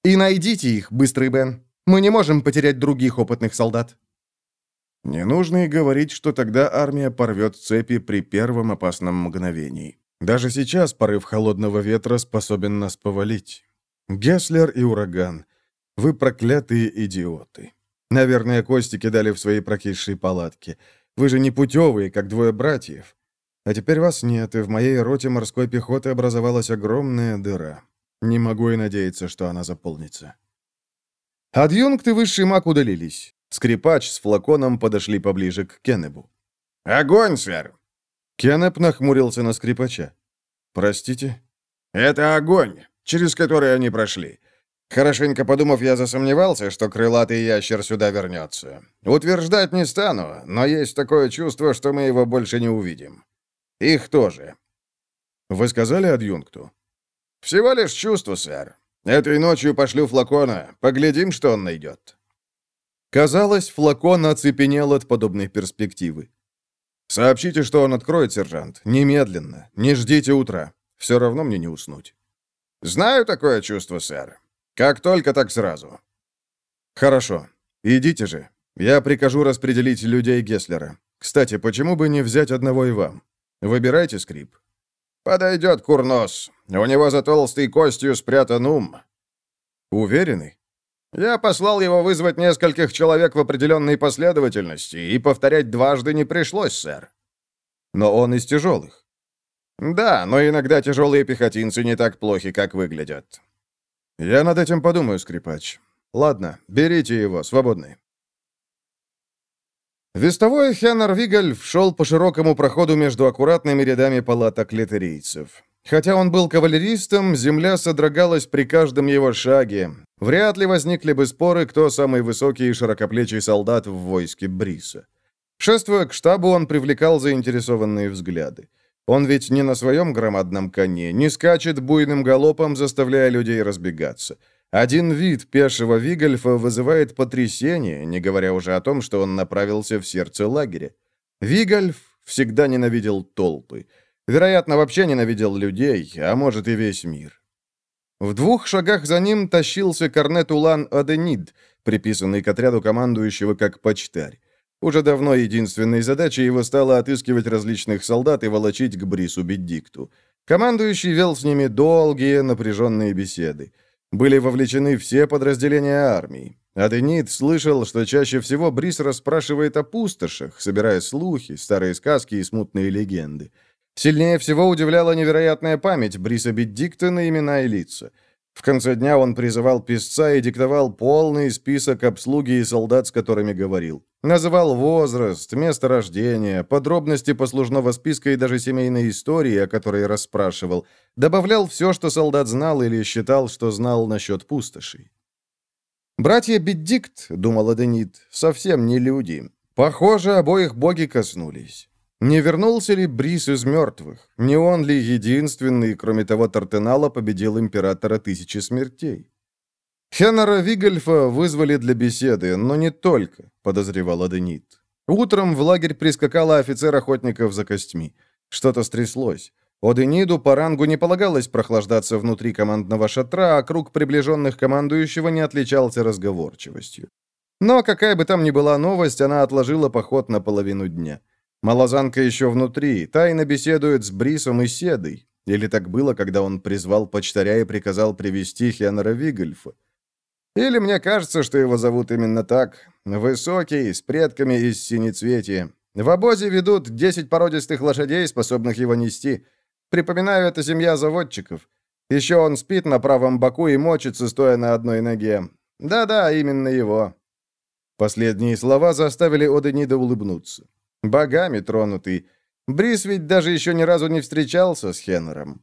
И найдите их, быстрый Бен. Мы не можем потерять других опытных солдат». Не нужно и говорить, что тогда армия порвет цепи при первом опасном мгновении. Даже сейчас порыв холодного ветра способен нас повалить. Гесслер и ураган. Вы проклятые идиоты. Наверное, кости кидали в свои прокисшие палатки. Вы же не путевые, как двое братьев. А теперь вас нет, и в моей роте морской пехоты образовалась огромная дыра. Не могу и надеяться, что она заполнится. Адъюнкт и высший маг удалились. Скрипач с флаконом подошли поближе к Кеннебу. «Огонь, сэр!» Кеннеб нахмурился на скрипача. «Простите?» «Это огонь, через который они прошли. Хорошенько подумав, я засомневался, что крылатый ящер сюда вернется. Утверждать не стану, но есть такое чувство, что мы его больше не увидим. Их тоже». «Вы сказали адъюнкту?» «Всего лишь чувство, сэр. Этой ночью пошлю флакона. Поглядим, что он найдет». Казалось, флакон оцепенел от подобной перспективы. «Сообщите, что он откроет, сержант. Немедленно. Не ждите утра. Все равно мне не уснуть». «Знаю такое чувство, сэр. Как только, так сразу». «Хорошо. Идите же. Я прикажу распределить людей Гесслера. Кстати, почему бы не взять одного и вам? Выбирайте, скрип». «Подойдет курнос. У него за толстой костью спрятан ум». «Уверены?» «Я послал его вызвать нескольких человек в определенной последовательности, и повторять дважды не пришлось, сэр». «Но он из тяжелых». «Да, но иногда тяжелые пехотинцы не так плохи, как выглядят». «Я над этим подумаю, скрипач. Ладно, берите его, свободный». Вестовой Хеннер Вигольф шел по широкому проходу между аккуратными рядами палаток литерийцев. Хотя он был кавалеристом, земля содрогалась при каждом его шаге. Вряд ли возникли бы споры, кто самый высокий и широкоплечий солдат в войске Бриса. Шествуя к штабу, он привлекал заинтересованные взгляды. Он ведь не на своем громадном коне, не скачет буйным галопом, заставляя людей разбегаться. Один вид пешего Вигольфа вызывает потрясение, не говоря уже о том, что он направился в сердце лагеря. Вигольф всегда ненавидел толпы. Вероятно, вообще ненавидел людей, а может и весь мир. В двух шагах за ним тащился корнет Улан Аденид, приписанный к отряду командующего как почтарь. Уже давно единственной задачей его стало отыскивать различных солдат и волочить к Брису Беддикту. Командующий вел с ними долгие напряженные беседы. Были вовлечены все подразделения армии. Аденид слышал, что чаще всего Брис расспрашивает о пустошах, собирая слухи, старые сказки и смутные легенды. Сильнее всего удивляла невероятная память Бриса Беддикта на имена и лица. В конце дня он призывал писца и диктовал полный список обслуги и солдат, с которыми говорил. Называл возраст, место рождения, подробности послужного списка и даже семейной истории, о которой расспрашивал. Добавлял все, что солдат знал или считал, что знал насчет пустошей. «Братья Беддикт, — думал Аденид, — совсем не люди. Похоже, обоих боги коснулись. Не вернулся ли Брис из мертвых? Не он ли единственный, кроме того Тартенала, победил императора Тысячи Смертей?» Хеннера Вигольфа вызвали для беседы, но не только, подозревал Аденид. Утром в лагерь прискакала офицер охотников за костьми. Что-то стряслось. Одениду по рангу не полагалось прохлаждаться внутри командного шатра, а круг приближенных командующего не отличался разговорчивостью. Но какая бы там ни была новость, она отложила поход на половину дня. Малозанка еще внутри, тайно беседует с Брисом и Седой. Или так было, когда он призвал почтаря и приказал привести Хеннера Вигольфа. Или мне кажется, что его зовут именно так. Высокий, с предками из синецветия. В обозе ведут десять породистых лошадей, способных его нести. Припоминаю, это семья заводчиков. Еще он спит на правом боку и мочится, стоя на одной ноге. Да-да, именно его. Последние слова заставили Оденида улыбнуться. Богами тронутый. Брис ведь даже еще ни разу не встречался с Хеннером.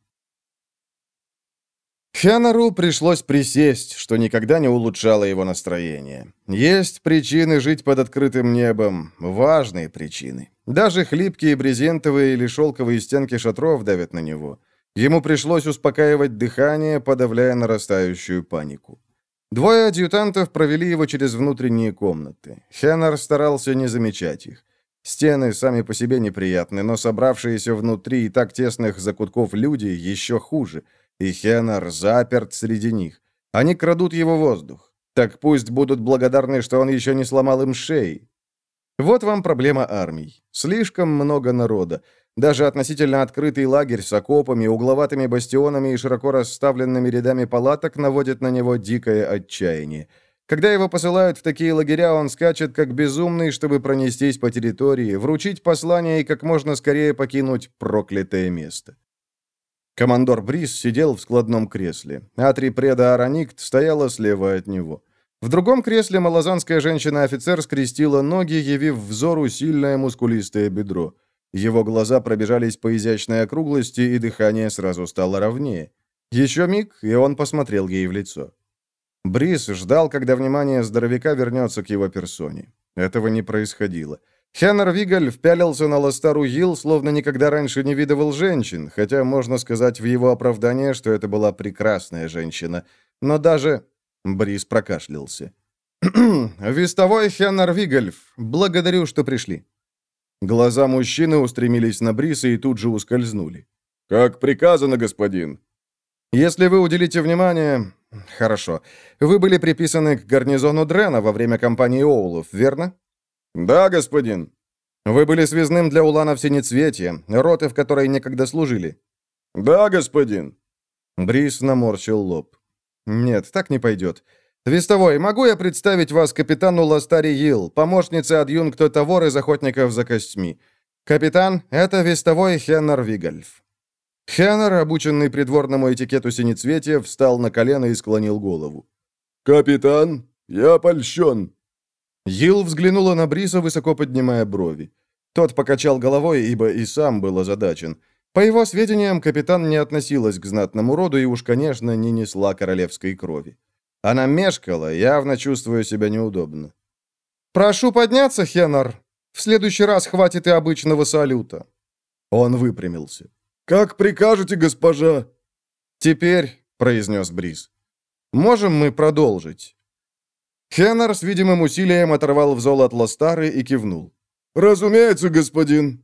Хеннеру пришлось присесть, что никогда не улучшало его настроение. Есть причины жить под открытым небом, важные причины. Даже хлипкие брезентовые или шелковые стенки шатров давят на него. Ему пришлось успокаивать дыхание, подавляя нарастающую панику. Двое адъютантов провели его через внутренние комнаты. Хеннер старался не замечать их. Стены сами по себе неприятны, но собравшиеся внутри и так тесных закутков люди еще хуже, и Хеннер заперт среди них. Они крадут его воздух. Так пусть будут благодарны, что он еще не сломал им шеи. Вот вам проблема армий. Слишком много народа. Даже относительно открытый лагерь с окопами, угловатыми бастионами и широко расставленными рядами палаток наводит на него дикое отчаяние. Когда его посылают в такие лагеря, он скачет как безумный, чтобы пронестись по территории, вручить послание и как можно скорее покинуть проклятое место. Командор Брис сидел в складном кресле. Атрипреда Араникт стояла слева от него. В другом кресле малазанская женщина-офицер скрестила ноги, явив взору сильное мускулистое бедро. Его глаза пробежались по изящной округлости, и дыхание сразу стало ровнее. Еще миг, и он посмотрел ей в лицо. Брис ждал, когда внимание здоровяка вернется к его персоне. Этого не происходило. Хеннер Вигаль впялился на Ластару Йилл, словно никогда раньше не видывал женщин, хотя можно сказать в его оправдание, что это была прекрасная женщина. Но даже... Брис прокашлялся. «Вестовой Хеннер Вигальф, благодарю, что пришли». Глаза мужчины устремились на Бриса и тут же ускользнули. «Как приказано, господин». «Если вы уделите внимание...» «Хорошо. Вы были приписаны к гарнизону Дрена во время кампании Оулов, верно?» «Да, господин». «Вы были связным для уланов Синецветья, роты, в которой некогда служили?» «Да, господин». Брис наморщил лоб. «Нет, так не пойдет. Вестовой, могу я представить вас капитану Ластари Йилл, помощнице адъюнкта Тавор из охотников за костьми? Капитан, это вестовой Хеннер Вигальф». Хеннер, обученный придворному этикету Синецветия, встал на колено и склонил голову. «Капитан, я польщен». Йилл взглянула на Бриса, высоко поднимая брови. Тот покачал головой, ибо и сам был озадачен. По его сведениям, капитан не относилась к знатному роду и уж, конечно, не несла королевской крови. Она мешкала, явно чувствуя себя неудобно. «Прошу подняться, Хеннер. В следующий раз хватит и обычного салюта». Он выпрямился. «Как прикажете, госпожа?» «Теперь», — произнес Брис, — «можем мы продолжить?» Хеннер с видимым усилием оторвал взол от Ластары и кивнул. «Разумеется, господин».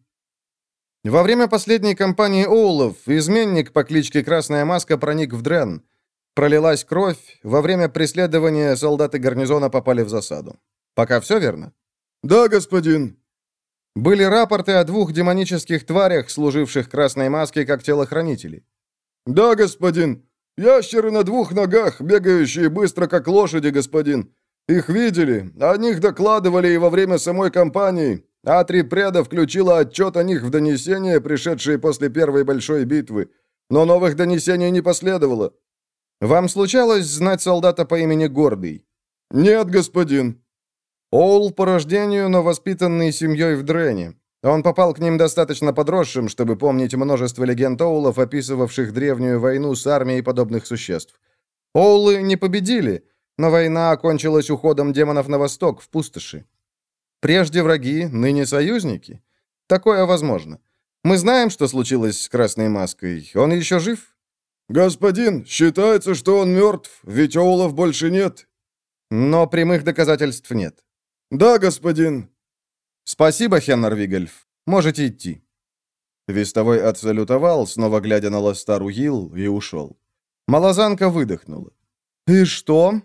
Во время последней кампании Оулов изменник по кличке Красная Маска проник в Дрен. Пролилась кровь, во время преследования солдаты гарнизона попали в засаду. Пока все верно? «Да, господин». Были рапорты о двух демонических тварях, служивших Красной Маске как телохранители. «Да, господин. Ящеры на двух ногах, бегающие быстро, как лошади, господин. Их видели, о них докладывали и во время самой кампании. Атрипреда включила отчет о них в донесения, пришедшие после первой большой битвы. Но новых донесений не последовало. Вам случалось знать солдата по имени Гордый?» «Нет, господин». Оул по рождению, но воспитанный семьей в Дрене. Он попал к ним достаточно подросшим, чтобы помнить множество легенд Оулов, описывавших древнюю войну с армией подобных существ. Оулы не победили, но война окончилась уходом демонов на восток, в пустоши. Прежде враги, ныне союзники? Такое возможно. Мы знаем, что случилось с Красной Маской. Он еще жив? «Господин, считается, что он мертв, ведь Оулов больше нет». «Но прямых доказательств нет». «Да, господин». «Спасибо, Хеннер Вигальф. Можете идти». Вестовой отсалютовал, снова глядя на Ластару Йилл, и ушел. Малазанка выдохнула. «И что?»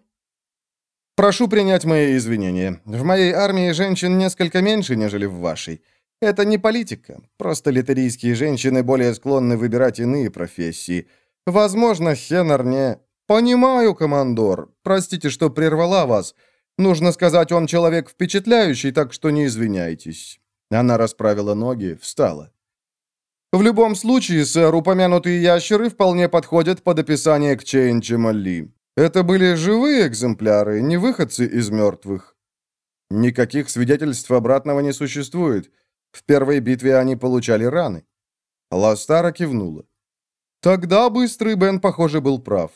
«Прошу принять мои извинения. В моей армии женщин несколько меньше, нежели в вашей. Это не политика. Просто литерийские женщины более склонны выбирать иные профессии. Возможно, Хеннер не...» «Понимаю, командор. Простите, что прервала вас. Нужно сказать, он человек впечатляющий, так что не извиняйтесь». Она расправила ноги, встала. «В любом случае, сэр, упомянутые ящеры вполне подходят под описание к Чейн-Чемалли. Это были живые экземпляры, не выходцы из мертвых». «Никаких свидетельств обратного не существует. В первой битве они получали раны». Ластара кивнула. «Тогда быстрый Бен, похоже, был прав».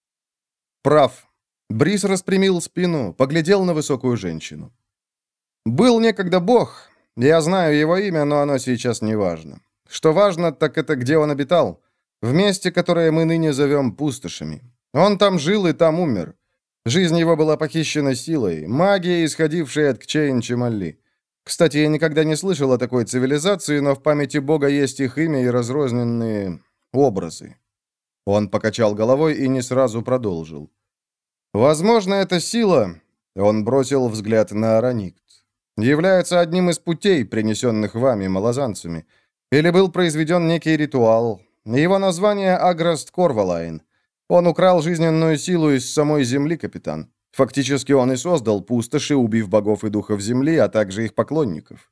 «Прав». Брис распрямил спину, поглядел на высокую женщину. «Был некогда бог. Я знаю его имя, но оно сейчас не важно. Что важно, так это где он обитал. В месте, которое мы ныне зовем пустошами. Он там жил и там умер. Жизнь его была похищена силой, магией, исходившей от Кчейн-Чемалли. Кстати, я никогда не слышал о такой цивилизации, но в памяти бога есть их имя и разрозненные образы». Он покачал головой и не сразу продолжил. Возможно, эта сила, он бросил взгляд на Ароникт, является одним из путей, принесенных вами, малозанцами. Или был произведен некий ритуал. Его название Аграст Корвалайн. Он украл жизненную силу из самой земли, капитан. Фактически он и создал пустоши, убив богов и духов земли, а также их поклонников.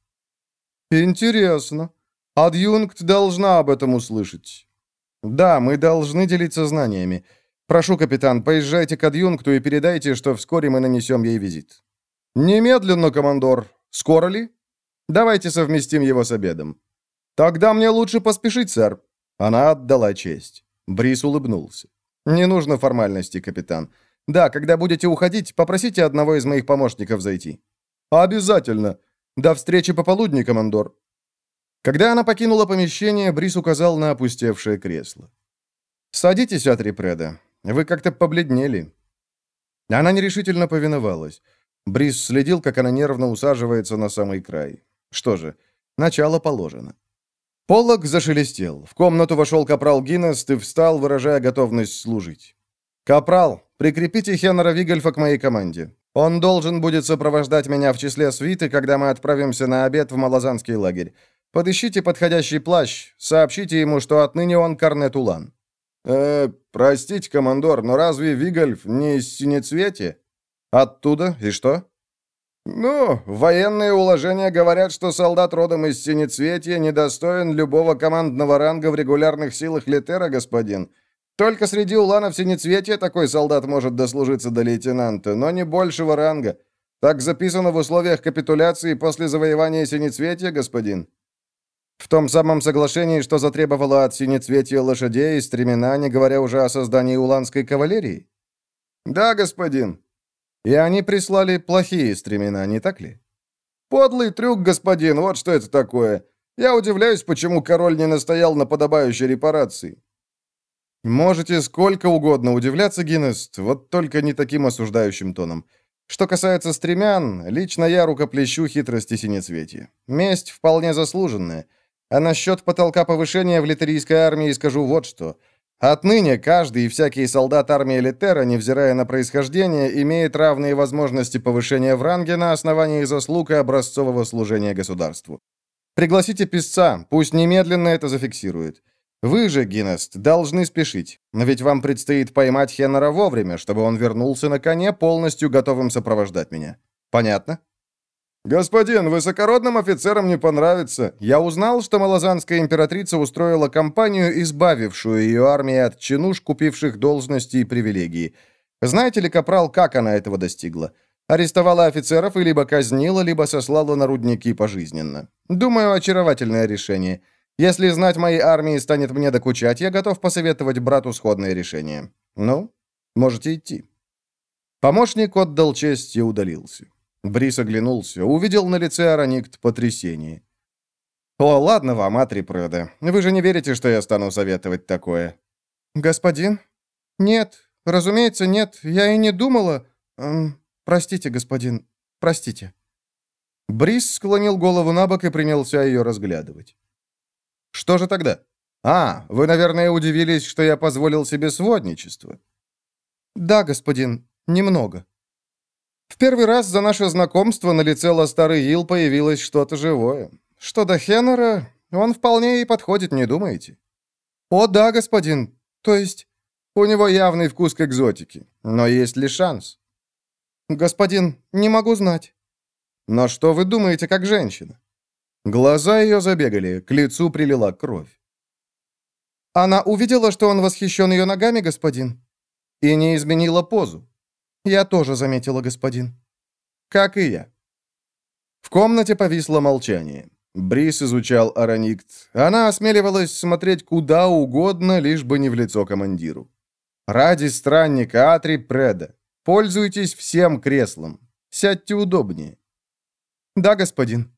Интересно. Адъюнкт должна об этом услышать. Да, мы должны делиться знаниями. Прошу, капитан, поезжайте к адъюнкту и передайте, что вскоре мы нанесем ей визит. Немедленно, командор. Скоро ли? Давайте совместим его с обедом. Тогда мне лучше поспешить, сэр. Она отдала честь. Брис улыбнулся. Не нужно формальности, капитан. Да, когда будете уходить, попросите одного из моих помощников зайти. Обязательно. До встречи пополудни, командор. Когда она покинула помещение, Брис указал на опустевшее кресло. «Садитесь, Атрипреда. Вы как-то побледнели». Она нерешительно повиновалась. Брис следил, как она нервно усаживается на самый край. Что же, начало положено. Полог зашелестел. В комнату вошел капрал Гиннест и встал, выражая готовность служить. «Капрал, прикрепите Хеннера Вигельфа к моей команде. Он должен будет сопровождать меня в числе свиты, когда мы отправимся на обед в малозанский лагерь. Подыщите подходящий плащ, сообщите ему, что отныне он Корнет Улан». «Э, простите, командор, но разве Вигельф не из Синецветия?» «Оттуда? И что?» «Ну, военные уложения говорят, что солдат родом из Синецветия недостоин любого командного ранга в регулярных силах Летера, господин. Только среди уланов Синецветия такой солдат может дослужиться до лейтенанта, но не большего ранга. Так записано в условиях капитуляции после завоевания Синецветия, господин». «В том самом соглашении, что затребовало от Синецветия лошадей и стремена, не говоря уже о создании уланской кавалерии?» «Да, господин». «И они прислали плохие стремена, не так ли?» «Подлый трюк, господин, вот что это такое. Я удивляюсь, почему король не настоял на подобающей репарации». «Можете сколько угодно удивляться, Гиннест, вот только не таким осуждающим тоном. Что касается стремян, лично я рукоплещу хитрости Синецветия. Месть вполне заслуженная. А насчет потолка повышения в литерийской армии скажу вот что. Отныне каждый и всякий солдат армии Летера, невзирая на происхождение, имеет равные возможности повышения в ранге на основании заслуг и образцового служения государству. Пригласите писца, пусть немедленно это зафиксирует. Вы же, Гиннест, должны спешить, но ведь вам предстоит поймать Хеннера вовремя, чтобы он вернулся на коне, полностью готовым сопровождать меня. Понятно?» «Господин, высокородным офицерам не понравится. Я узнал, что малозанская императрица устроила кампанию, избавившую ее армии от чинуш, купивших должности и привилегии. Знаете ли, капрал, как она этого достигла? Арестовала офицеров и либо казнила, либо сослала на рудники пожизненно. Думаю, очаровательное решение. Если знать моей армии станет мне докучать, я готов посоветовать брату сходное решение. Ну, можете идти». Помощник отдал честь и удалился. Брис оглянулся, увидел на лице Ароникт потрясение. «О, ладно вам, Атрипреда. Вы же не верите, что я стану советовать такое?» «Господин? Нет, разумеется, нет. Я и не думала. Эм, простите, господин, простите». Брис склонил голову на бок и принялся ее разглядывать. «Что же тогда? А, вы, наверное, удивились, что я позволил себе сводничество». «Да, господин, немного». В первый раз за наше знакомство на лице Ластары Йил появилось что-то живое. Что до Хеннера, он вполне и подходит, не думаете? О, да, господин. То есть, у него явный вкус к экзотике. Но есть ли шанс? Господин, не могу знать. Но что вы думаете, как женщина? Глаза ее забегали, к лицу прилила кровь. Она увидела, что он восхищен ее ногами, господин, и не изменила позу. «Я тоже заметила, господин». «Как и я». В комнате повисло молчание. Брис изучал Ароникт. Она осмеливалась смотреть куда угодно, лишь бы не в лицо командиру. «Ради странника Атрипреда, пользуйтесь всем креслом. Сядьте удобнее». «Да, господин».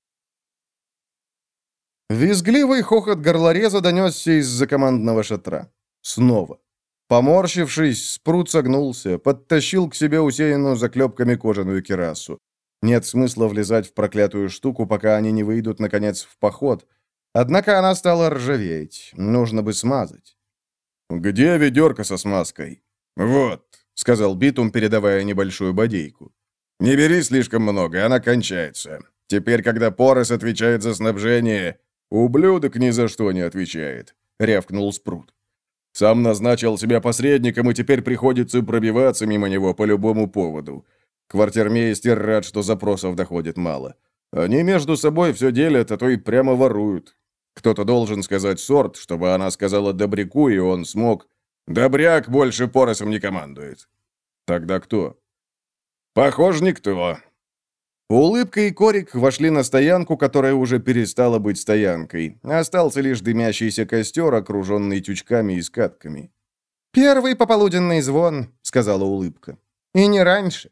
Визгливый хохот горлореза донесся из-за командного шатра. Снова. Поморщившись, Спрут согнулся, подтащил к себе усеянную заклепками кожаную кирасу. Нет смысла влезать в проклятую штуку, пока они не выйдут, наконец, в поход. Однако она стала ржаветь. Нужно бы смазать. «Где ведерко со смазкой?» «Вот». — сказал Битум, передавая небольшую бодейку. «Не бери слишком много, она кончается. Теперь, когда Порос отвечает за снабжение, ублюдок ни за что не отвечает», — рявкнул Спрут. «Сам назначил себя посредником, и теперь приходится пробиваться мимо него по любому поводу. Квартирмейстер рад, что запросов доходит мало. Они между собой все делят, а то и прямо воруют. Кто-то должен сказать Сорт, чтобы она сказала Добряку, и он смог. Добряк больше Поросом не командует. Тогда кто? Похоже, никто». Улыбка и Корик вошли на стоянку, которая уже перестала быть стоянкой. Остался лишь дымящийся костер, окруженный тючками и скатками. «Первый пополуденный звон», — сказала Улыбка. «И не раньше».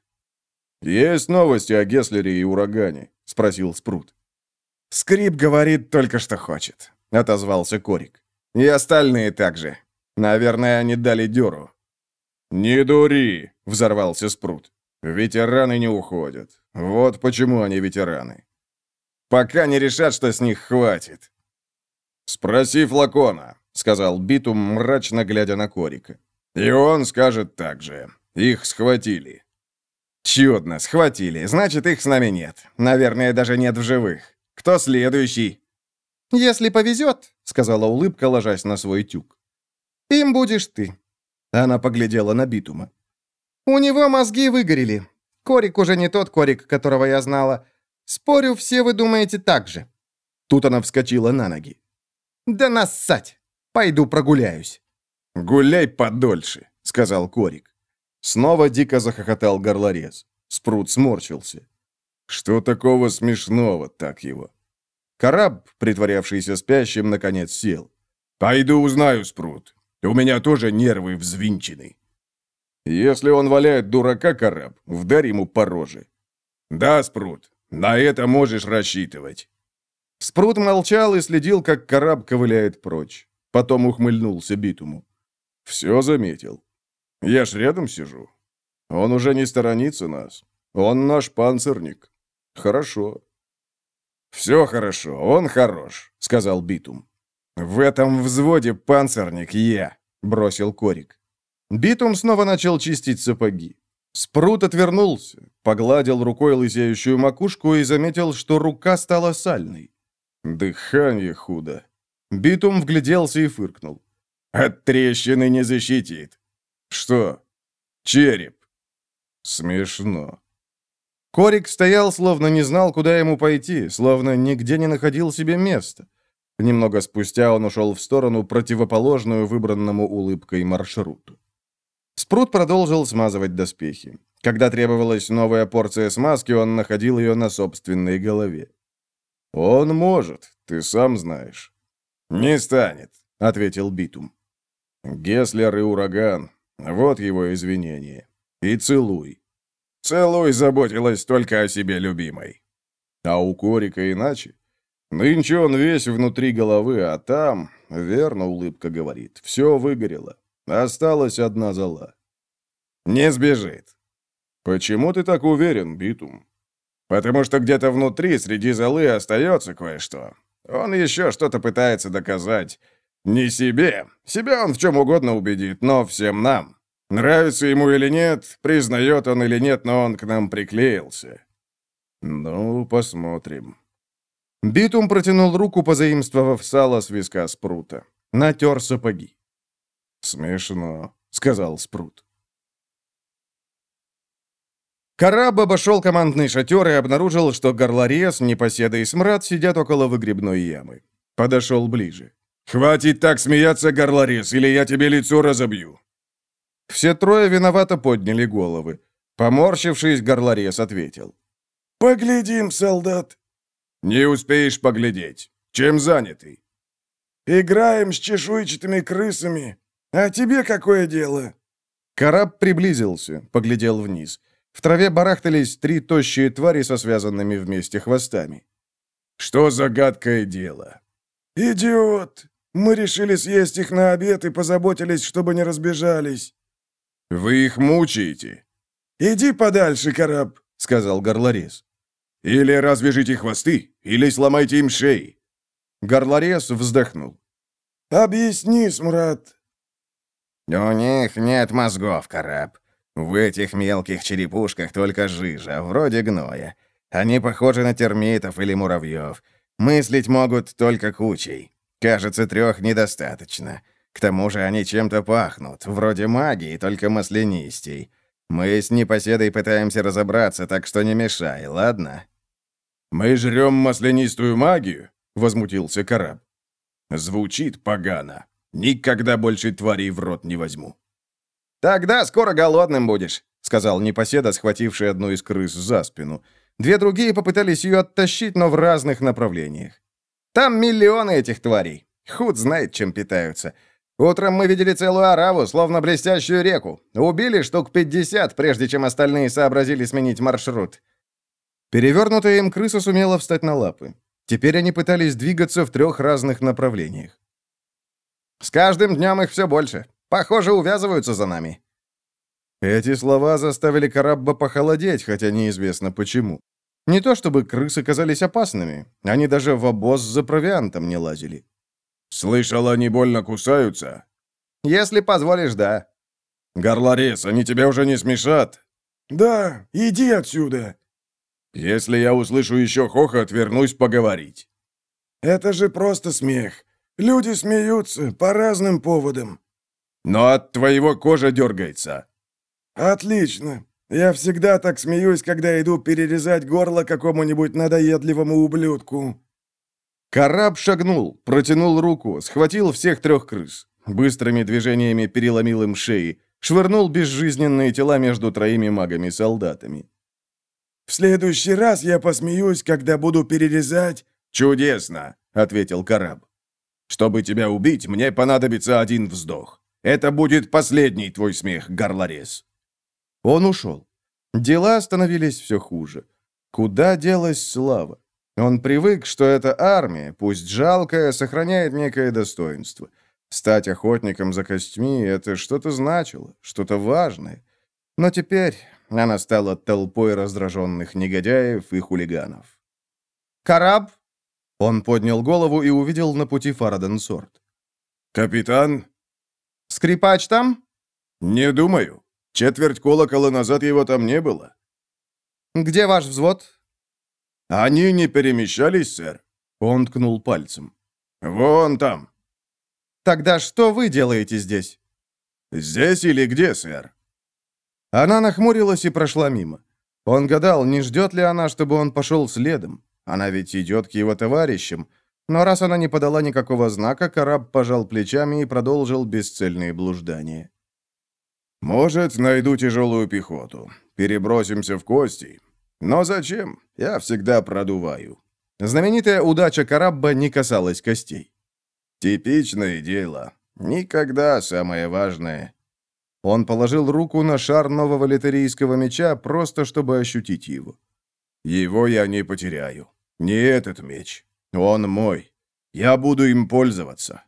«Есть новости о Геслере и урагане?» — спросил Спрут. «Скрип говорит только, что хочет», — отозвался Корик. «И остальные также. Наверное, они дали дёру». «Не дури», — взорвался Спрут. «Ветераны не уходят. Вот почему они ветераны. Пока не решат, что с них хватит». «Спроси Флакона», — сказал Битум, мрачно глядя на Корика. «И он скажет так же. Их схватили». «Чудно, схватили. Значит, их с нами нет. Наверное, даже нет в живых. Кто следующий?» «Если повезет», — сказала Улыбка, ложась на свой тюк. «Им будешь ты». Она поглядела на Битума. «У него мозги выгорели. Корик уже не тот Корик, которого я знала. Спорю, все вы думаете так же». Тут она вскочила на ноги. «Да нассать! Пойду прогуляюсь». «Гуляй подольше», — сказал Корик. Снова дико захохотал горлорез. Спрут сморщился. «Что такого смешного, так его?» Караб, притворявшийся спящим, наконец сел. «Пойду узнаю, Спрут. У меня тоже нервы взвинчены». «Если он валяет дурака, Караб, вдарь ему по роже». «Да, Спрут, на это можешь рассчитывать». Спрут молчал и следил, как Караб ковыляет прочь. Потом ухмыльнулся Битуму. «Все заметил. Я ж рядом сижу. Он уже не сторонится нас. Он наш панцирник. Хорошо». «Все хорошо, он хорош», — сказал Битум. «В этом взводе панцирник я», — бросил Корик. Битум снова начал чистить сапоги. Спрут отвернулся, погладил рукой лысеющую макушку и заметил, что рука стала сальной. Дыхание худо. Битум вгляделся и фыркнул. «От трещины не защитит». «Что?» «Череп». «Смешно». Корик стоял, словно не знал, куда ему пойти, словно нигде не находил себе места. Немного спустя он ушел в сторону, противоположную выбранному улыбкой маршруту. Спрут продолжил смазывать доспехи. Когда требовалась новая порция смазки, он находил ее на собственной голове. «Он может, ты сам знаешь». «Не станет», — ответил Битум. «Геслер и ураган. Вот его извинение. И целуй». «Целуй» заботилась только о себе любимой. А у Корика иначе. Нынче он весь внутри головы, а там, верно, улыбка говорит, все выгорело. Осталась одна зола. «Не сбежит». «Почему ты так уверен, Битум?» «Потому что где-то внутри, среди золы, остается кое-что. Он еще что-то пытается доказать. Не себе. Себя он в чем угодно убедит, но всем нам. Нравится ему или нет, признает он или нет, но он к нам приклеился». «Ну, посмотрим». Битум протянул руку, позаимствовав сало с виска Спрута. Натер сапоги. «Смешно», — сказал Спрут. Караб обошел командный шатер и обнаружил, что горлорез, непоседа и смрад сидят около выгребной ямы. Подошел ближе. «Хватит так смеяться, горлорез, или я тебе лицо разобью!» Все трое виновато подняли головы. Поморщившись, горлорез ответил. «Поглядим, солдат». «Не успеешь поглядеть. Чем занятый?» «Играем с чешуйчатыми крысами. А тебе какое дело?» Караб приблизился, поглядел вниз. В траве барахтались три тощие твари со связанными вместе хвостами. «Что за гадкое дело?» «Идиот! Мы решили съесть их на обед и позаботились, чтобы не разбежались». «Вы их мучаете?» «Иди подальше, Караб», — сказал горлорез. «Или развяжите хвосты, или сломайте им шеи». Горлорез вздохнул. «Объясни, смрад». «У них нет мозгов, Караб. В этих мелких черепушках только жижа, вроде гноя. Они похожи на термитов или муравьев. Мыслить могут только кучей. Кажется, трех недостаточно. К тому же они чем-то пахнут, вроде магии, только маслянистей. Мы с непоседой пытаемся разобраться, так что не мешай, ладно?» «Мы жрем маслянистую магию?» — возмутился Караб. «Звучит погано. Никогда больше тварей в рот не возьму». «Тогда скоро голодным будешь», — сказал непоседа, схвативший одну из крыс за спину. Две другие попытались ее оттащить, но в разных направлениях. «Там миллионы этих тварей. Худ знает, чем питаются. Утром мы видели целую ораву, словно блестящую реку. Убили штук пятьдесят, прежде чем остальные сообразили сменить маршрут». Перевернутая им крыса сумела встать на лапы. Теперь они пытались двигаться в трех разных направлениях. «С каждым днем их все больше. Похоже, увязываются за нами». Эти слова заставили Карабба похолодеть, хотя неизвестно почему. Не то чтобы крысы казались опасными, они даже в обоз за провиантом не лазили. «Слышал, они больно кусаются?» «Если позволишь, да». «Горлорез, они тебя уже не смешат?» «Да, иди отсюда». «Если я услышу еще хохот, вернусь поговорить». «Это же просто смех. Люди смеются по разным поводам». «Но от твоего кожа дергается». «Отлично. Я всегда так смеюсь, когда иду перерезать горло какому-нибудь надоедливому ублюдку». Караб шагнул, протянул руку, схватил всех трех крыс. Быстрыми движениями переломил им шеи, швырнул безжизненные тела между троими магами-солдатами. «В следующий раз я посмеюсь, когда буду перерезать...» «Чудесно», — ответил Караб. «Чтобы тебя убить, мне понадобится один вздох. Это будет последний твой смех, горлорез». Он ушел. Дела становились все хуже. Куда делась слава? Он привык, что эта армия, пусть жалкая, сохраняет некое достоинство. Стать охотником за костьми — это что-то значило, что-то важное. Но теперь она стала толпой раздраженных негодяев и хулиганов. «Караб!» Он поднял голову и увидел на пути Фараден-Сорт. «Капитан?» «Скрипач там?» «Не думаю. Четверть колокола назад его там не было». «Где ваш взвод?» «Они не перемещались, сэр?» Он ткнул пальцем. «Вон там». «Тогда что вы делаете здесь?» «Здесь или где, сэр?» Она нахмурилась и прошла мимо. Он гадал, не ждет ли она, чтобы он пошел следом. Она ведь идет к его товарищам. Но раз она не подала никакого знака, Караб пожал плечами и продолжил бесцельные блуждания. «Может, найду тяжелую пехоту. Перебросимся в кости. Но зачем? Я всегда продуваю». Знаменитая удача Карабба не касалась костей. «Типичное дело. Никогда самое важное». Он положил руку на шар нового литерийского меча, просто чтобы ощутить его. «Его я не потеряю. Не этот меч. Он мой. Я буду им пользоваться».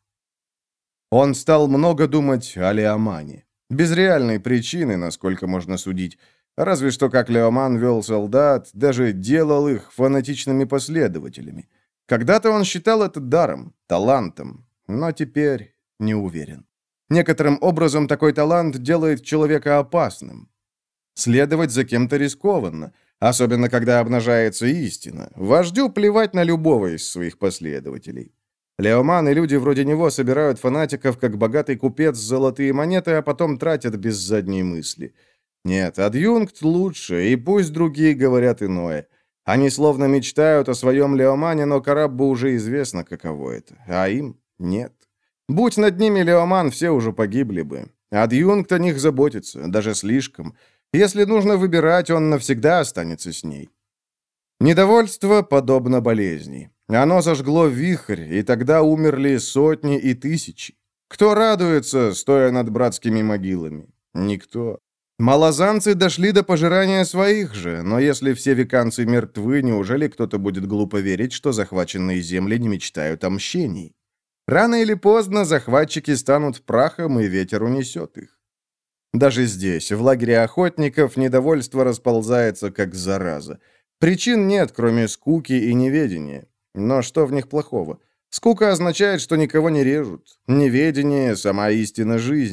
Он стал много думать о Леомане. Без реальной причины, насколько можно судить. Разве что как Леоман вел солдат, даже делал их фанатичными последователями. Когда-то он считал это даром, талантом, но теперь не уверен. Некоторым образом такой талант делает человека опасным. Следовать за кем-то рискованно, особенно когда обнажается истина. Вождю плевать на любого из своих последователей. Леоман и люди вроде него собирают фанатиков, как богатый купец, золотые монеты, а потом тратят без задней мысли. Нет, адъюнкт лучше, и пусть другие говорят иное. Они словно мечтают о своем Леомане, но Караббу уже известно, каково это, а им нет. Будь над ними Леоман, все уже погибли бы. Адъюнкт о них заботится, даже слишком. Если нужно выбирать, он навсегда останется с ней. Недовольство подобно болезни. Оно зажгло вихрь, и тогда умерли сотни и тысячи. Кто радуется, стоя над братскими могилами? Никто. Малозанцы дошли до пожирания своих же, но если все веканцы мертвы, неужели кто-то будет глупо верить, что захваченные земли не мечтают о мщении? Рано или поздно захватчики станут прахом, и ветер унесет их. Даже здесь, в лагере охотников, недовольство расползается, как зараза. Причин нет, кроме скуки и неведения. Но что в них плохого? Скука означает, что никого не режут. Неведение — сама истина жизни.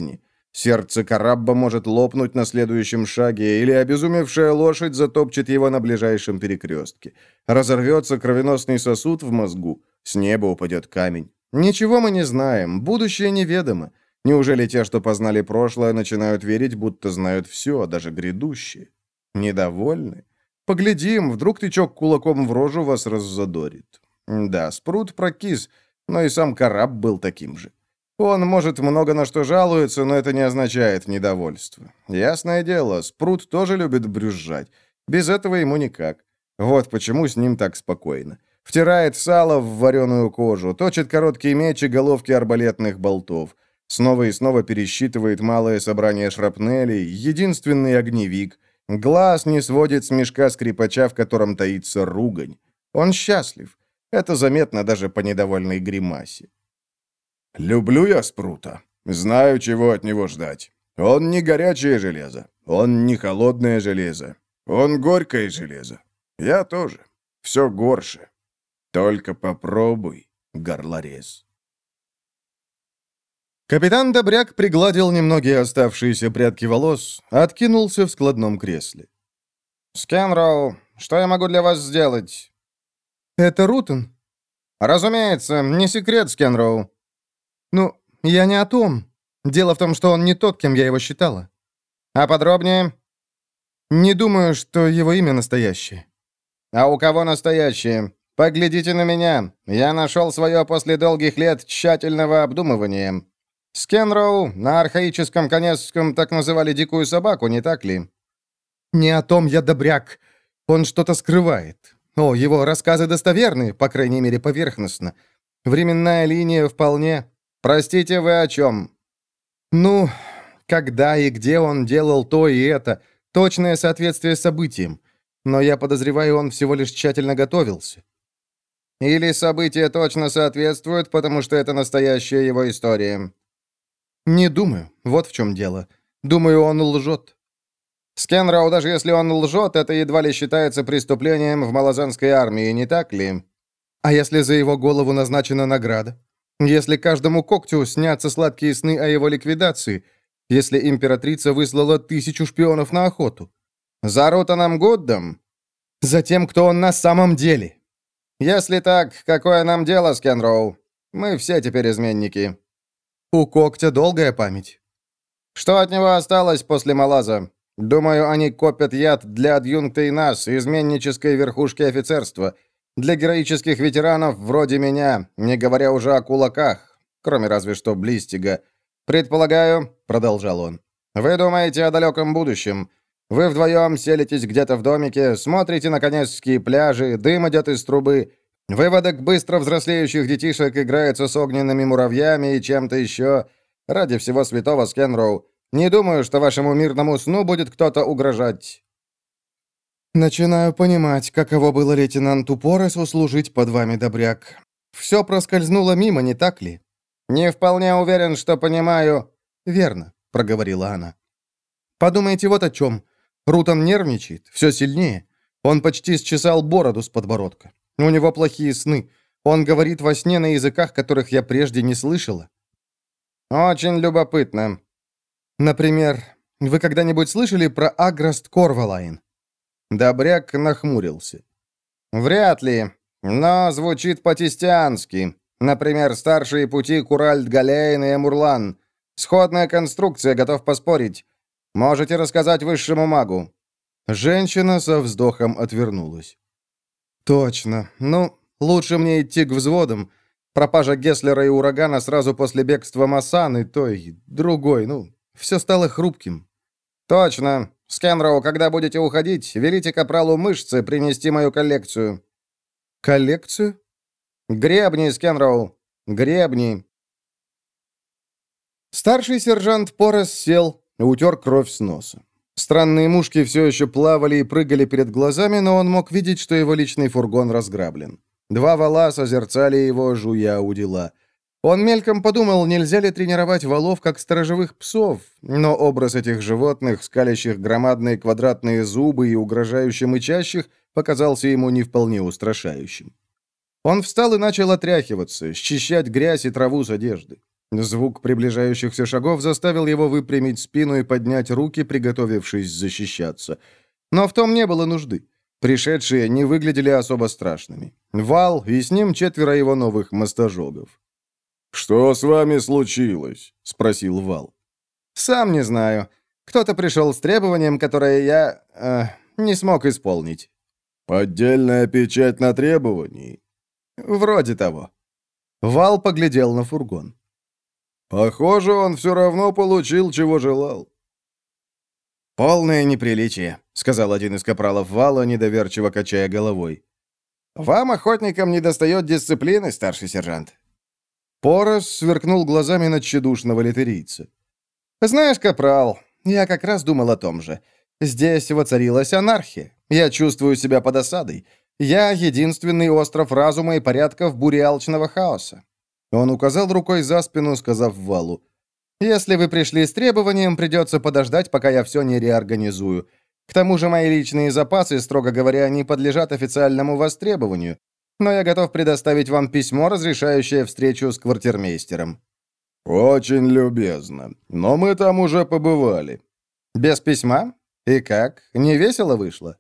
Сердце Карабба может лопнуть на следующем шаге, или обезумевшая лошадь затопчет его на ближайшем перекрестке. Разорвется кровеносный сосуд в мозгу, с неба упадет камень. Ничего мы не знаем, будущее неведомо. Неужели те, что познали прошлое, начинают верить, будто знают все, даже грядущее? Недовольны? Поглядим, вдруг тычок кулаком в рожу вас раззадорит. Да, Спрут прокис, но и сам Караб был таким же. Он, может, много на что жалуется, но это не означает недовольство. Ясное дело, Спрут тоже любит брюзжать. Без этого ему никак. Вот почему с ним так спокойно. Втирает сало в вареную кожу, точит короткие мечи головки арбалетных болтов. Снова и снова пересчитывает малое собрание шрапнелей, единственный огневик. Глаз не сводит с мешка скрипача, в котором таится ругань. Он счастлив. Это заметно даже по недовольной гримасе. «Люблю я Спрута. Знаю, чего от него ждать. Он не горячее железо. Он не холодное железо. Он горькое железо. Я тоже. Все горше. Только попробуй, горлорез». Капитан Добряк пригладил немногие оставшиеся прядки волос, откинулся в складном кресле. «Скенроу, что я могу для вас сделать?» «Это Рутен?» «Разумеется, не секрет, Скенроу». «Ну, я не о том. Дело в том, что он не тот, кем я его считала». «А подробнее?» «Не думаю, что его имя настоящее». «А у кого настоящее? Поглядите на меня. Я нашел свое после долгих лет тщательного обдумывания. Скенроу на архаическом конецком так называли дикую собаку, не так ли?» «Не о том я, Добряк. Он что-то скрывает. О, его рассказы достоверны, по крайней мере, поверхностно. Временная линия вполне... Простите, вы о чем?» «Ну, когда и где он делал то и это. Точное соответствие событиям. Но я подозреваю, он всего лишь тщательно готовился». «Или события точно соответствуют, потому что это настоящая его история?» «Не думаю. Вот в чем дело. Думаю, он лжет». «Скенроу, даже если он лжет, это едва ли считается преступлением в малозанской армии, не так ли?» «А если за его голову назначена награда? Если каждому когтю снятся сладкие сны о его ликвидации? Если императрица выслала тысячу шпионов на охоту?» «За Рутаном Гуддом?» «За тем, кто он на самом деле». «Если так, какое нам дело, Скенроу? Мы все теперь изменники». «У когтя долгая память». «Что от него осталось после Малаза? Думаю, они копят яд для адъюнкта и нас, изменнической верхушки офицерства, для героических ветеранов вроде меня, не говоря уже о кулаках, кроме разве что Блистига. Предполагаю, — продолжал он, — вы думаете о далеком будущем. Вы вдвоем селитесь где-то в домике, смотрите на конецкие пляжи, дым идет из трубы. Выводок быстро взрослеющих детишек играется с огненными муравьями и чем-то еще. Ради всего святого, Скенроу, не думаю, что вашему мирному сну будет кто-то угрожать». «Начинаю понимать, каково было лейтенанту Поресу служить под вами, Добряк. Все проскользнуло мимо, не так ли?» «Не вполне уверен, что понимаю». «Верно», — проговорила она. «Подумайте вот о чем. Рутон нервничает, все сильнее. Он почти счесал бороду с подбородка. У него плохие сны. Он говорит во сне на языках, которых я прежде не слышала». «Очень любопытно». «Например, вы когда-нибудь слышали про Аграст Корвалайн?» Добряк нахмурился. «Вряд ли, но звучит по-тестиански. Например, старшие пути Куральд Галейн и Эмурлан. Сходная конструкция, готов поспорить. Можете рассказать высшему магу». Женщина со вздохом отвернулась. «Точно. Ну, лучше мне идти к взводам. Пропажа Гесслера и Урагана сразу после бегства Масаны, той, другой, ну, все стало хрупким». «Точно. Скенроу, когда будете уходить, велите капралу Мышцы принести мою коллекцию». «Коллекцию?» «Гребни, Скенроу. Гребни». Старший сержант Порес сел, утер кровь с носа. Странные мушки все еще плавали и прыгали перед глазами, но он мог видеть, что его личный фургон разграблен. Два вала созерцали его, жуя у дела. Он мельком подумал, нельзя ли тренировать валов как сторожевых псов, но образ этих животных, скалящих громадные квадратные зубы и угрожающе мычащих, показался ему не вполне устрашающим. Он встал и начал отряхиваться, счищать грязь и траву с одежды. Звук приближающихся шагов заставил его выпрямить спину и поднять руки, приготовившись защищаться. Но в том не было нужды. Пришедшие не выглядели особо страшными. Вал и с ним четверо его новых мастожогов. «Что с вами случилось?» — спросил Вал. «Сам не знаю. Кто-то пришел с требованием, которое я... Э, не смог исполнить». «Поддельная печать на требовании?» «Вроде того». Вал поглядел на фургон. «Похоже, он все равно получил, чего желал». «Полное неприличие», — сказал один из капралов Вала, недоверчиво качая головой. «Вам, охотникам, недостает дисциплины, старший сержант». Порос сверкнул глазами на тщедушного литерийца. «Знаешь, капрал, я как раз думал о том же. Здесь воцарилась анархия. Я чувствую себя под осадой. Я единственный остров разума и порядка в буре алчного хаоса». Он указал рукой за спину, сказав Валу: «Если вы пришли с требованием, придется подождать, пока я все не реорганизую. К тому же мои личные запасы, строго говоря, не подлежат официальному востребованию, но я готов предоставить вам письмо, разрешающее встречу с квартирмейстером». «Очень любезно, но мы там уже побывали». «Без письма? И как? Не весело вышло?»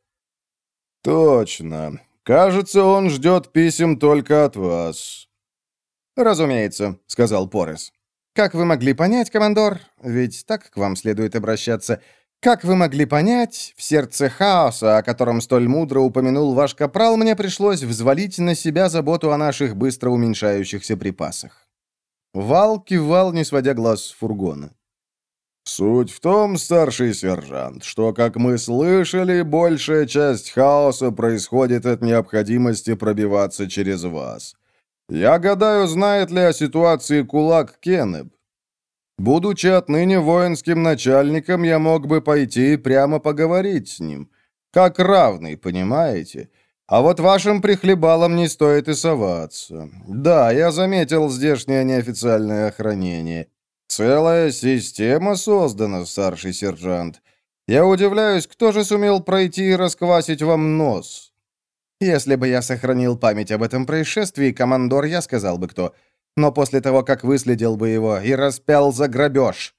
«Точно. Кажется, он ждет писем только от вас». «Разумеется», — сказал Порес. «Как вы могли понять, командор, ведь так к вам следует обращаться, как вы могли понять, в сердце хаоса, о котором столь мудро упомянул ваш капрал, мне пришлось взвалить на себя заботу о наших быстро уменьшающихся припасах». Вал кивал, не сводя глаз с фургона. «Суть в том, старший сержант, что, как мы слышали, большая часть хаоса происходит от необходимости пробиваться через вас. Я гадаю, знает ли о ситуации кулак Кеннеб. Будучи отныне воинским начальником, я мог бы пойти и прямо поговорить с ним. Как равный, понимаете? А вот вашим прихлебалам не стоит и соваться. Да, я заметил здешнее неофициальное охранение. Целая система создана, старший сержант. Я удивляюсь, кто же сумел пройти и расквасить вам нос?» «Если бы я сохранил память об этом происшествии, командор, я сказал бы кто. Но после того, как выследил бы его и распял за грабеж».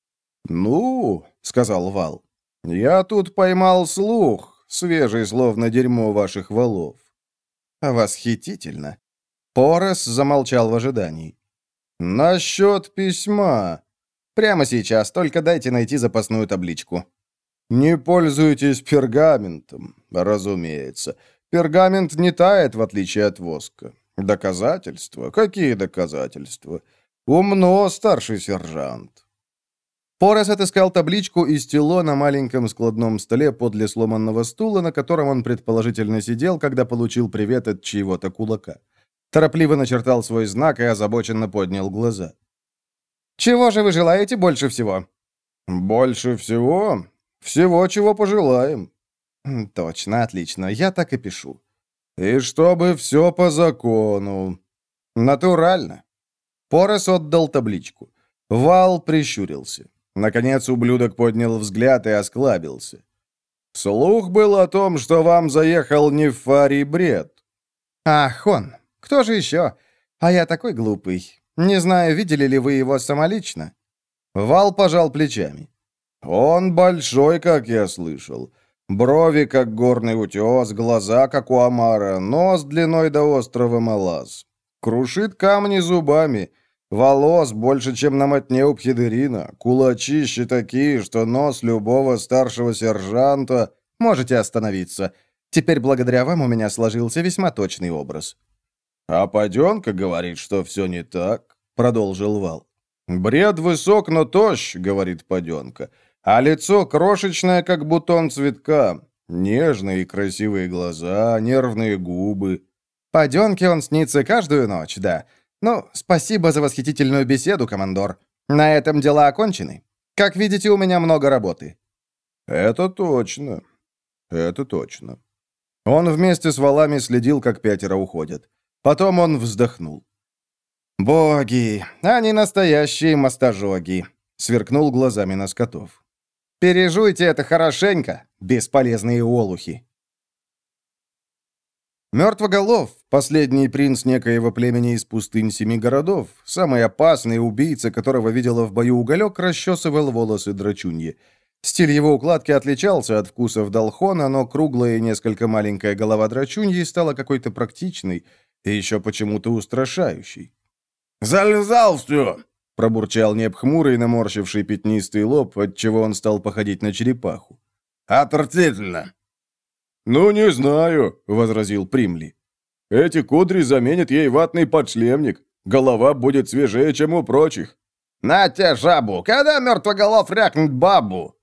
«Ну, — сказал Вал, — я тут поймал слух, свежий, словно дерьмо ваших валов». «Восхитительно». Порос замолчал в ожидании. «Насчет письма. Прямо сейчас, только дайте найти запасную табличку». Не пользуйтесь пергаментом, разумеется. Пергамент не тает, в отличие от воска. Доказательства? Какие доказательства? Умно, старший сержант». Порос отыскал табличку и стело на маленьком складном столе подле сломанного стула, на котором он предположительно сидел, когда получил привет от чьего-то кулака. Торопливо начертал свой знак и озабоченно поднял глаза. «Чего же вы желаете больше всего?» «Больше всего? Всего, чего пожелаем». «Точно, отлично, я так и пишу». «И чтобы все по закону». «Натурально». Порос отдал табличку. Вал прищурился. Наконец ублюдок поднял взгляд и осклабился. «Слух был о том, что вам заехал Нефарий бред». «Ах, он! Кто же еще? А я такой глупый. Не знаю, видели ли вы его самолично?» Вал пожал плечами. «Он большой, как я слышал. Брови, как горный утес, глаза, как у омара, нос длиной до острова Малаз. Крушит камни зубами, волос больше, чем на мотне у Пхидерина, кулачища такие, что нос любого старшего сержанта...» «Можете остановиться. Теперь благодаря вам у меня сложился весьма точный образ». «А паденка говорит, что все не так», — продолжил Вал. «Бред высок, но тощ», — говорит паденка. «А лицо крошечное, как бутон цветка. Нежные и красивые глаза, нервные губы». «Паденке он снится каждую ночь, да. Ну, спасибо за восхитительную беседу, командор. На этом дела окончены. Как видите, у меня много работы». «Это точно. Это точно». Он вместе с валами следил, как пятеро уходят. Потом он вздохнул. «Боги, они настоящие мастожоги», — сверкнул глазами на скотов. «Пережуйте это хорошенько, бесполезные олухи». Мертвоголов, последний принц некоего племени из пустынь семи городов, самый опасный убийца, которого видела в бою Уголек, расчесывал волосы драчуньи. Стиль его укладки отличался от вкусов Далхона, но круглая и несколько маленькая голова драчуньи стала какой-то практичной и еще почему-то устрашающей. «Залезал все!» — пробурчал Неб хмурый, наморщивший пятнистый лоб, отчего он стал походить на черепаху. «Отвратительно!» «Ну, не знаю», — возразил Примли. «Эти кудри заменят ей ватный подшлемник. Голова будет свежее, чем у прочих». «На те жабу! Когда мертвоголов рякнет бабу?»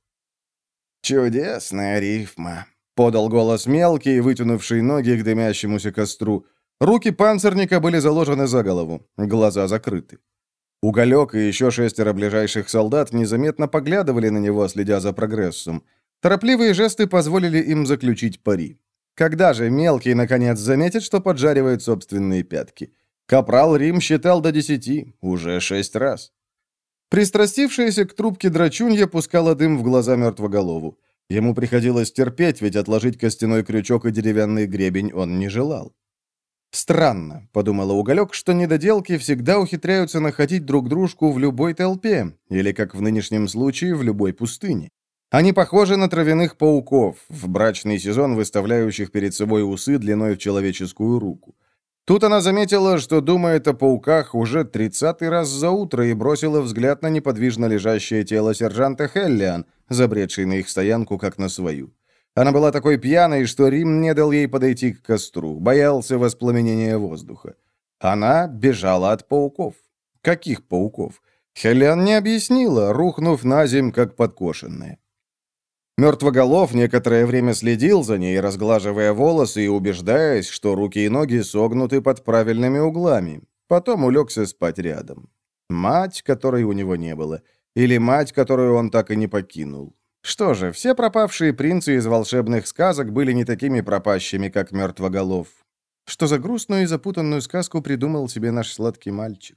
«Чудесная рифма», — подал голос мелкий, вытянувший ноги к дымящемуся костру. Руки панцирника были заложены за голову, глаза закрыты. Уголек и еще шестеро ближайших солдат незаметно поглядывали на него, следя за прогрессом. Торопливые жесты позволили им заключить пари. Когда же мелкий, наконец, заметит, что поджаривает собственные пятки? Капрал Рим считал до десяти, уже шесть раз. Пристрастившаяся к трубке драчунья пускала дым в глаза мертвоголову. Ему приходилось терпеть, ведь отложить костяной крючок и деревянный гребень он не желал. «Странно», — подумала Уголек, что недоделки всегда ухитряются находить друг дружку в любой толпе, или, как в нынешнем случае, в любой пустыне. Они похожи на травяных пауков, в брачный сезон выставляющих перед собой усы длиной в человеческую руку. Тут она заметила, что думает о пауках уже тридцатый раз за утро и бросила взгляд на неподвижно лежащее тело сержанта Хеллиан, забредшей на их стоянку, как на свою. Она была такой пьяной, что Рим не дал ей подойти к костру, боялся воспламенения воздуха. Она бежала от пауков. Каких пауков? Хеллиан не объяснила, рухнув на земь, как подкошенная. Мертвоголов некоторое время следил за ней, разглаживая волосы и убеждаясь, что руки и ноги согнуты под правильными углами. Потом улегся спать рядом. Мать, которой у него не было. Или мать, которую он так и не покинул. Что же, все пропавшие принцы из волшебных сказок были не такими пропащими, как Мертвоголов. Что за грустную и запутанную сказку придумал себе наш сладкий мальчик?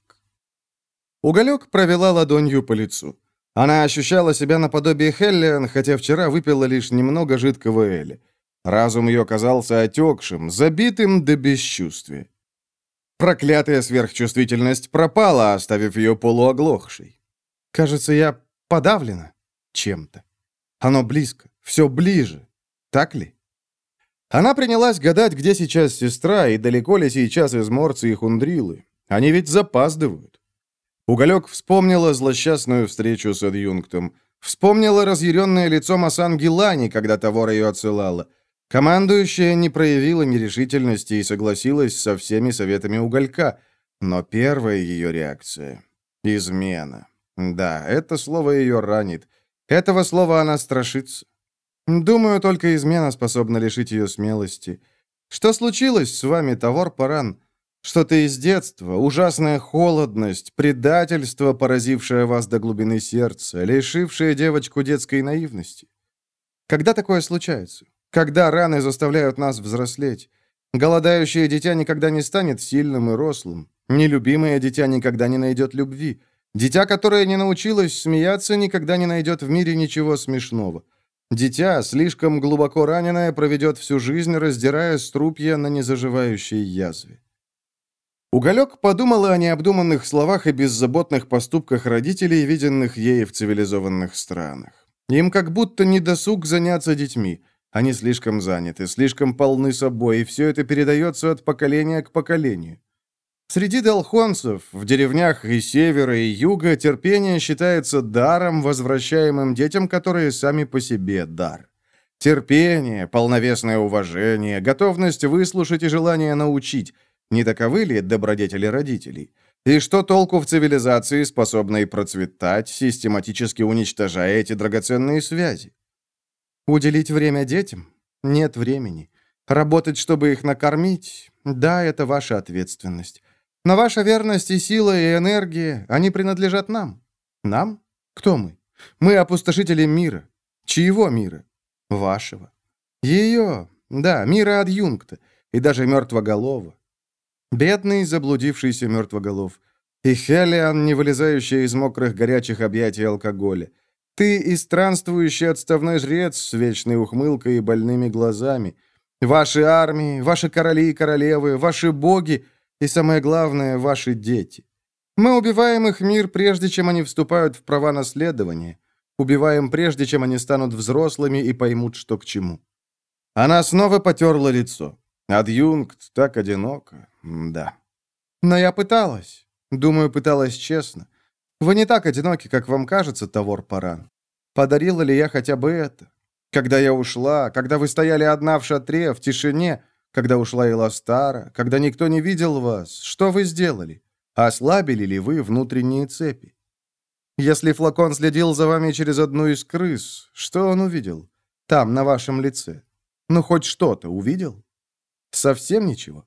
Уголек провела ладонью по лицу. Она ощущала себя наподобие Хеллиан, хотя вчера выпила лишь немного жидкого эля. Разум ее казался отекшим, забитым до бесчувствия. Проклятая сверхчувствительность пропала, оставив ее полуоглохшей. Кажется, я подавлена чем-то. Оно близко, все ближе. Так ли? Она принялась гадать, где сейчас сестра, и далеко ли сейчас изморцы и хундрилы. Они ведь запаздывают. Уголек вспомнила злосчастную встречу с адъюнктом. Вспомнила разъяренное лицо Масан Гилани, когда Тавор ее отсылала. Командующая не проявила нерешительности и согласилась со всеми советами Уголька. Но первая ее реакция — измена. Да, это слово ее ранит. Этого слова она страшится. Думаю, только измена способна лишить ее смелости. Что случилось с вами, Тавор Паран? Что-то из детства, ужасная холодность, предательство, поразившее вас до глубины сердца, лишившее девочку детской наивности. Когда такое случается? Когда раны заставляют нас взрослеть? Голодающее дитя никогда не станет сильным и рослым. Нелюбимое дитя никогда не найдет любви. Дитя, которое не научилось смеяться, никогда не найдет в мире ничего смешного. Дитя, слишком глубоко раненое, проведет всю жизнь, раздирая струпья на незаживающей язве. Уголек подумала о необдуманных словах и беззаботных поступках родителей, виденных ей в цивилизованных странах. Им как будто не досуг заняться детьми. Они слишком заняты, слишком полны собой, и все это передается от поколения к поколению. Среди далхонцев, в деревнях и севера, и юга, терпение считается даром, возвращаемым детям, которые сами по себе дар. Терпение, полновесное уважение, готовность выслушать и желание научить – не таковы ли добродетели родителей? И что толку в цивилизации, способной процветать, систематически уничтожая эти драгоценные связи? Уделить время детям? Нет времени. Работать, чтобы их накормить? Да, это ваша ответственность. Но ваша верность и сила, и энергия, они принадлежат нам. Нам? Кто мы? Мы опустошители мира. Чьего мира? Вашего. Ее, да, мира адъюнкта, и даже мертвоголова. Бедный заблудившийся мертвоголов. И Хеллиан, не вылезающая из мокрых горячих объятий алкоголя. Ты и странствующий отставной жрец с вечной ухмылкой и больными глазами. Ваши армии, ваши короли и королевы, ваши боги и, самое главное, ваши дети. Мы убиваем их мир, прежде чем они вступают в права наследования. Убиваем, прежде чем они станут взрослыми и поймут, что к чему». Она снова потерла лицо. Адъюнкт так одиноко. Да. «Но я пыталась. Думаю, пыталась честно. Вы не так одиноки, как вам кажется, Тавор-Паран. Подарила ли я хотя бы это? Когда я ушла, когда вы стояли одна в шатре, в тишине, когда ушла Иластара, когда никто не видел вас, что вы сделали? Ослабили ли вы внутренние цепи? Если флакон следил за вами через одну из крыс, что он увидел? Там, на вашем лице. Ну, хоть что-то увидел? Совсем ничего?»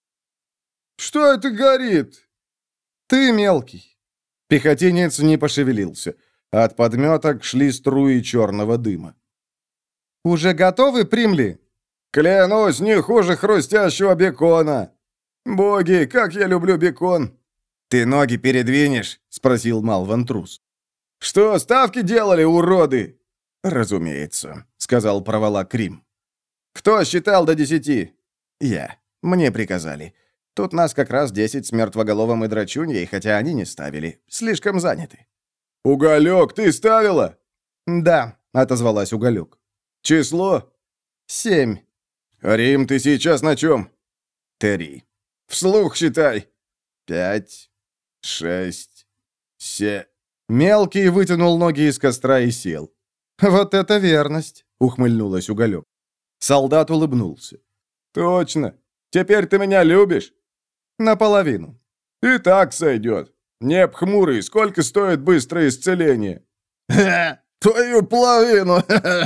«Что это горит?» «Ты мелкий». Пехотинец не пошевелился. От подметок шли струи черного дыма. «Уже готовы, Примли?» «Клянусь, не хуже хрустящего бекона. Боги, как я люблю бекон!» «Ты ноги передвинешь?» — спросил Малвантрус. «Что, ставки делали, уроды?» «Разумеется», — сказал провала Крим. «Кто считал до десяти?» «Я. Мне приказали. Тут нас как раз десять с мертвоголовым и драчуньей, хотя они не ставили. Слишком заняты». «Уголек, ты ставила?» «Да», — отозвалась Уголек. «Число?» «Семь». «Рим, ты сейчас на чем?» «Три». «Вслух считай». «Пять, шесть, семь». Мелкий вытянул ноги из костра и сел. «Вот это верность», — ухмыльнулась Уголек. Солдат улыбнулся. «Точно. Теперь ты меня любишь?» «Наполовину». «И так сойдет. Неб хмурый, сколько стоит быстрое исцеление?» «Ха! Твою половину!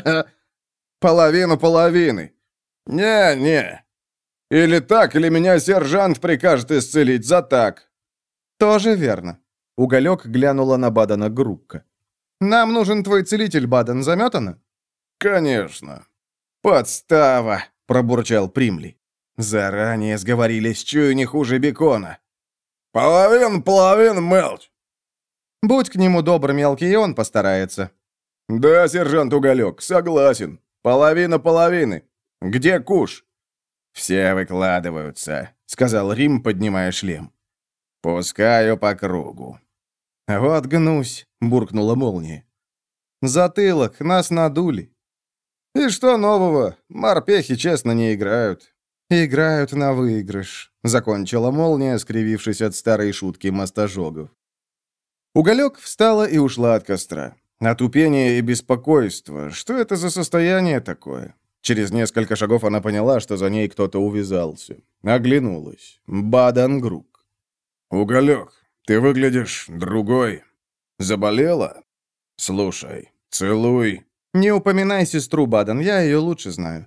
Половину половины!» «Не-не. Или так, или меня сержант прикажет исцелить за так». «Тоже верно». Уголек глянула на Бадана Грукка. «Нам нужен твой целитель, Бадан. Заметано?» «Конечно». «Подстава!» — пробурчал Примли. «Заранее сговорились, чую не хуже бекона». «Половин, половин, Мелч». «Будь к нему добр, мелкий, и он постарается». «Да, сержант Уголек, согласен. Половина половины. Где куш?» «Все выкладываются», — сказал Рим, поднимая шлем. «Пускаю по кругу». «Вот гнусь», — буркнула молния. «Затылок, нас надули». «И что нового? Морпехи честно не играют». «Играют на выигрыш», — закончила молния, скривившись от старой шутки мостожогов. Уголек встала и ушла от костра. Отупение и беспокойство. Что это за состояние такое? Через несколько шагов она поняла, что за ней кто-то увязался. Оглянулась. Бадан Грук. «Уголек, ты выглядишь другой. Заболела? Слушай, целуй». «Не упоминай сестру, Бадан, я ее лучше знаю».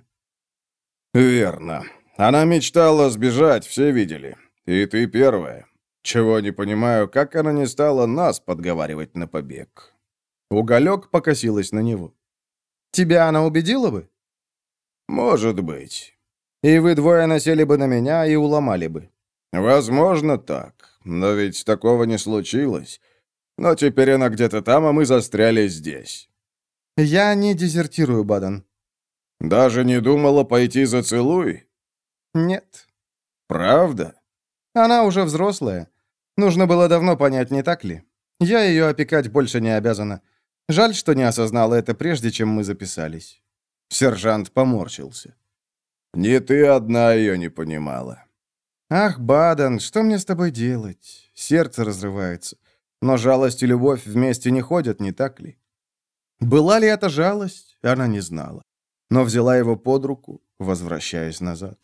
«Верно. Она мечтала сбежать, все видели. И ты первая. Чего не понимаю, как она не стала нас подговаривать на побег». Уголек покосилась на него. «Тебя она убедила бы?» «Может быть». «И вы двое насели бы на меня и уломали бы». «Возможно, так. Но ведь такого не случилось. Но теперь она где-то там, а мы застряли здесь». «Я не дезертирую, Бадан». «Даже не думала пойти за целуй?» «Нет». «Правда?» «Она уже взрослая. Нужно было давно понять, не так ли? Я ее опекать больше не обязана. Жаль, что не осознала это прежде, чем мы записались». Сержант поморщился. «Не ты одна ее не понимала». «Ах, Бадан, что мне с тобой делать? Сердце разрывается. Но жалость и любовь вместе не ходят, не так ли?» Была ли это жалость, она не знала. Но взяла его под руку, возвращаясь назад.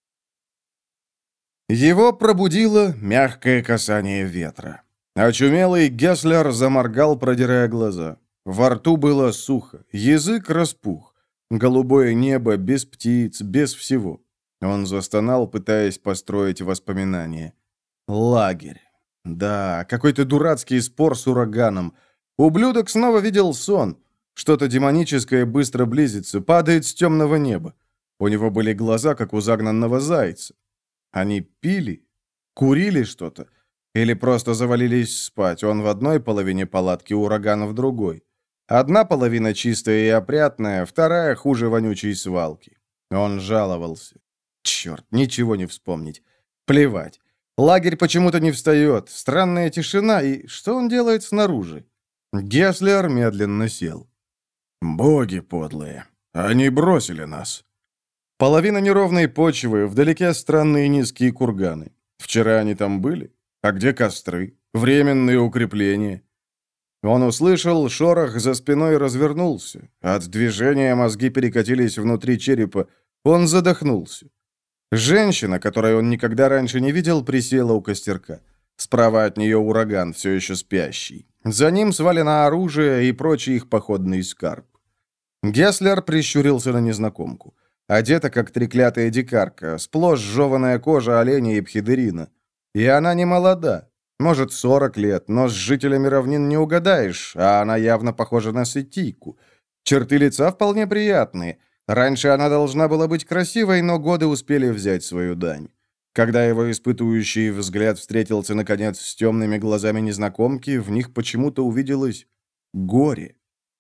Его пробудило мягкое касание ветра. Очумелый Геслер заморгал, продирая глаза. Во рту было сухо, язык распух. Голубое небо без птиц, без всего. Он застонал, пытаясь построить воспоминания. Лагерь. Да, какой-то дурацкий спор с ураганом. Ублюдок снова видел сон. Что-то демоническое быстро близится, падает с темного неба. У него были глаза, как у загнанного зайца. Они пили, курили что-то. Или просто завалились спать. Он в одной половине палатки, ураган в другой. Одна половина чистая и опрятная, вторая хуже вонючей свалки. Он жаловался. Черт, ничего не вспомнить. Плевать. Лагерь почему-то не встает. Странная тишина. И что он делает снаружи? Геслер медленно сел. «Боги подлые. Они бросили нас». Половина неровной почвы, вдалеке странные низкие курганы. Вчера они там были? А где костры? Временные укрепления? Он услышал шорох за спиной и развернулся. От движения мозги перекатились внутри черепа. Он задохнулся. Женщина, которой он никогда раньше не видел, присела у костерка. Справа от нее ураган, все еще спящий. За ним свалено оружие и прочий их походный скарб. Геслер прищурился на незнакомку. Одета, как треклятая дикарка, сплошь жеваная кожа оленя и пхидерина. И она не молода. Может, сорок лет, но с жителями равнин не угадаешь, а она явно похожа на сетийку. Черты лица вполне приятные. Раньше она должна была быть красивой, но годы успели взять свою дань. Когда его испытующий взгляд встретился, наконец, с темными глазами незнакомки, в них почему-то увиделось горе.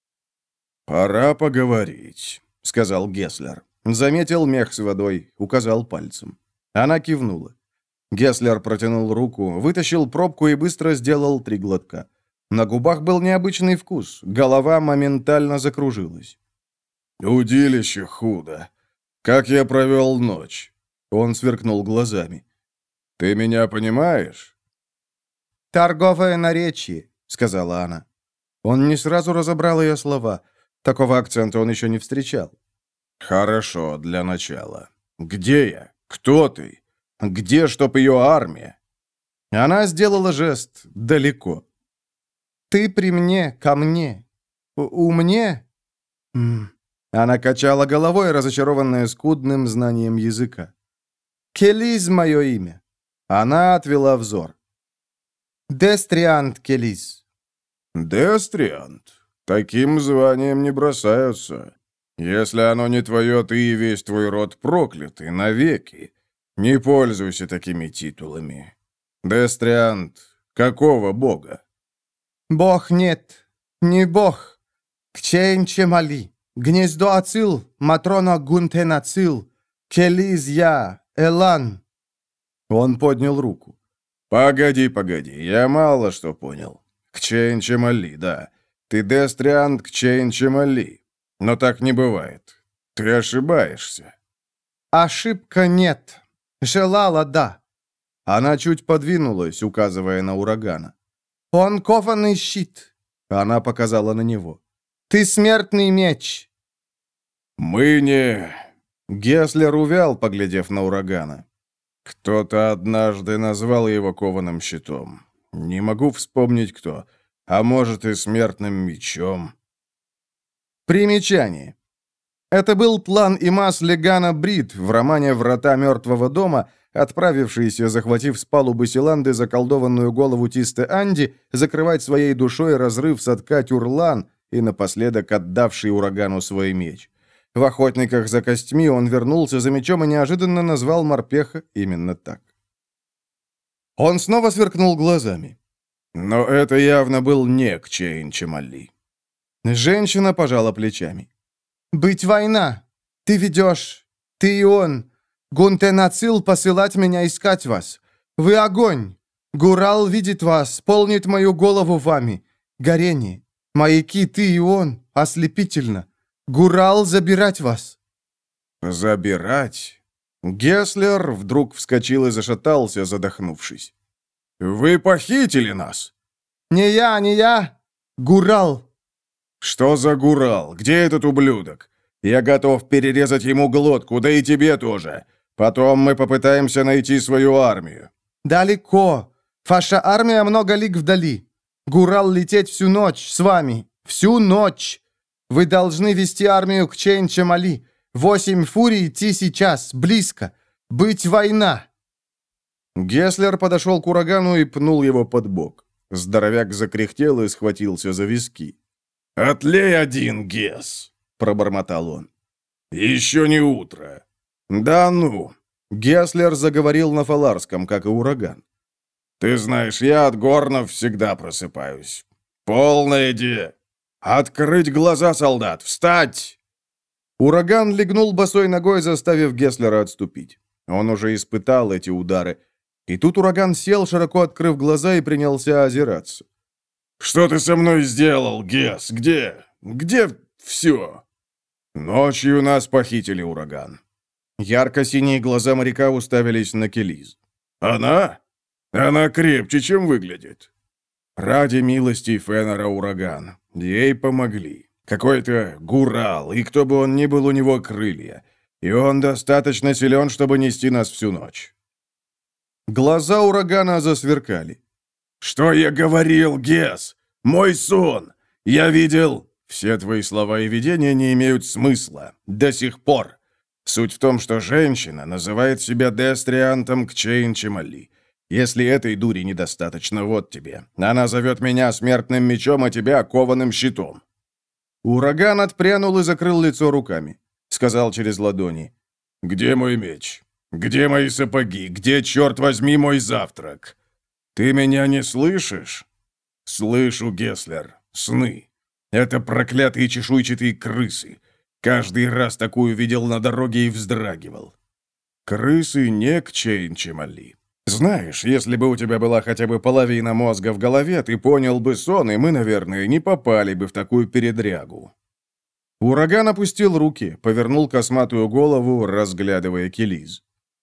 «Пора поговорить», — сказал Геслер. Заметил мех с водой, указал пальцем. Она кивнула. Геслер протянул руку, вытащил пробку и быстро сделал три глотка. На губах был необычный вкус, голова моментально закружилась. «Удилище худо. Как я провел ночь?» Он сверкнул глазами. «Ты меня понимаешь?» «Торговое наречие», — сказала она. Он не сразу разобрал ее слова. Такого акцента он еще не встречал. «Хорошо, для начала. Где я? Кто ты? Где, чтоб ее армия?» Она сделала жест далеко. «Ты при мне, ко мне. У, у мне?» М. Она качала головой, разочарованная скудным знанием языка. «Келиз мое имя». Она отвела взор. «Дестриант Келиз». «Дестриант? Таким званием не бросаются. Если оно не твое, ты и весь твой род прокляты навеки. Не пользуйся такими титулами. Дестриант, какого бога?» «Бог нет, не бог. Кчейнче мали, гнездо Ацил, Матрона Гунтен Ацил, Келиз я, Элан». Он поднял руку. «Погоди, погоди, я мало что понял. Кчейнче мали, да. Ты Дестриант Кчейнче мали. Но так не бывает. Ты ошибаешься». «Ошибка нет. Желала, да». Она чуть подвинулась, указывая на урагана. «Он кованый щит». Она показала на него. «Ты смертный меч». «Мы не...» Геслер увял, поглядев на урагана. «Кто-то однажды назвал его кованым щитом. Не могу вспомнить, кто. А может, и смертным мечом». Примечание. Это был план Имас Легана Брид в романе «Врата мертвого дома», отправившийся, захватив с палубы Силанды заколдованную голову Тисте Анди, закрывать своей душой разрыв садка Тюрлан и напоследок отдавший урагану свой меч. В «Охотниках за костьми» он вернулся за мечом и неожиданно назвал морпеха именно так. Он снова сверкнул глазами. Но это явно был не Кчейнче мали. Женщина пожала плечами. «Быть война. Ты ведешь. Ты и он. Гунтен Ацил посылать меня искать вас. Вы огонь. Гурал видит вас, полнит мою голову вами. Горение. Маяки ты и он. Ослепительно. Гурал забирать вас». «Забирать?» Геслер вдруг вскочил и зашатался, задохнувшись. «Вы похитили нас?» «Не я, не я. Гурал». «Что за Гурал? Где этот ублюдок? Я готов перерезать ему глотку, да и тебе тоже. Потом мы попытаемся найти свою армию». «Далеко. Ваша армия много лиг вдали. Гурал лететь всю ночь с вами. Всю ночь. Вы должны вести армию к Чейнче мали. Восемь фурий идти сейчас, близко. Быть война». Геслер подошел к урагану и пнул его под бок. Здоровяк закряхтел и схватился за виски. «Отлей один, Гес!» — пробормотал он. «Еще не утро». «Да ну!» — Геслер заговорил на фаларском, как и ураган. «Ты знаешь, я от горнов всегда просыпаюсь. Полная идея. Открыть глаза, солдат! Встать!» Ураган легнул босой ногой, заставив Гесслера отступить. Он уже испытал эти удары. И тут ураган сел, широко открыв глаза, и принялся озираться. «Что ты со мной сделал, Гесс? Где? Где все?» «Ночью нас похитили, ураган». Ярко-синие глаза моряка уставились на Келиз. «Она? Она крепче, чем выглядит». «Ради милости Феннера, ураган. Ей помогли. Какой-то гурал, и кто бы он ни был, у него крылья. И он достаточно силен, чтобы нести нас всю ночь». Глаза урагана засверкали. «Что я говорил, Гесс? Мой сон! Я видел...» «Все твои слова и видения не имеют смысла. До сих пор. Суть в том, что женщина называет себя Дестриантом Кчейн-Чемали. Если этой дури недостаточно, вот тебе. Она зовет меня смертным мечом, а тебя кованым щитом». Ураган отпрянул и закрыл лицо руками. Сказал через ладони. «Где мой меч? Где мои сапоги? Где, черт возьми, мой завтрак? Ты меня не слышишь?» «Слышу, Гесслер. Сны. Это проклятые чешуйчатые крысы. Каждый раз такую видел на дороге и вздрагивал». «Крысы не Кчейн-Чемали. Знаешь, если бы у тебя была хотя бы половина мозга в голове, ты понял бы сон, и мы, наверное, не попали бы в такую передрягу». Ураган опустил руки, повернул косматую голову, разглядывая Келиз.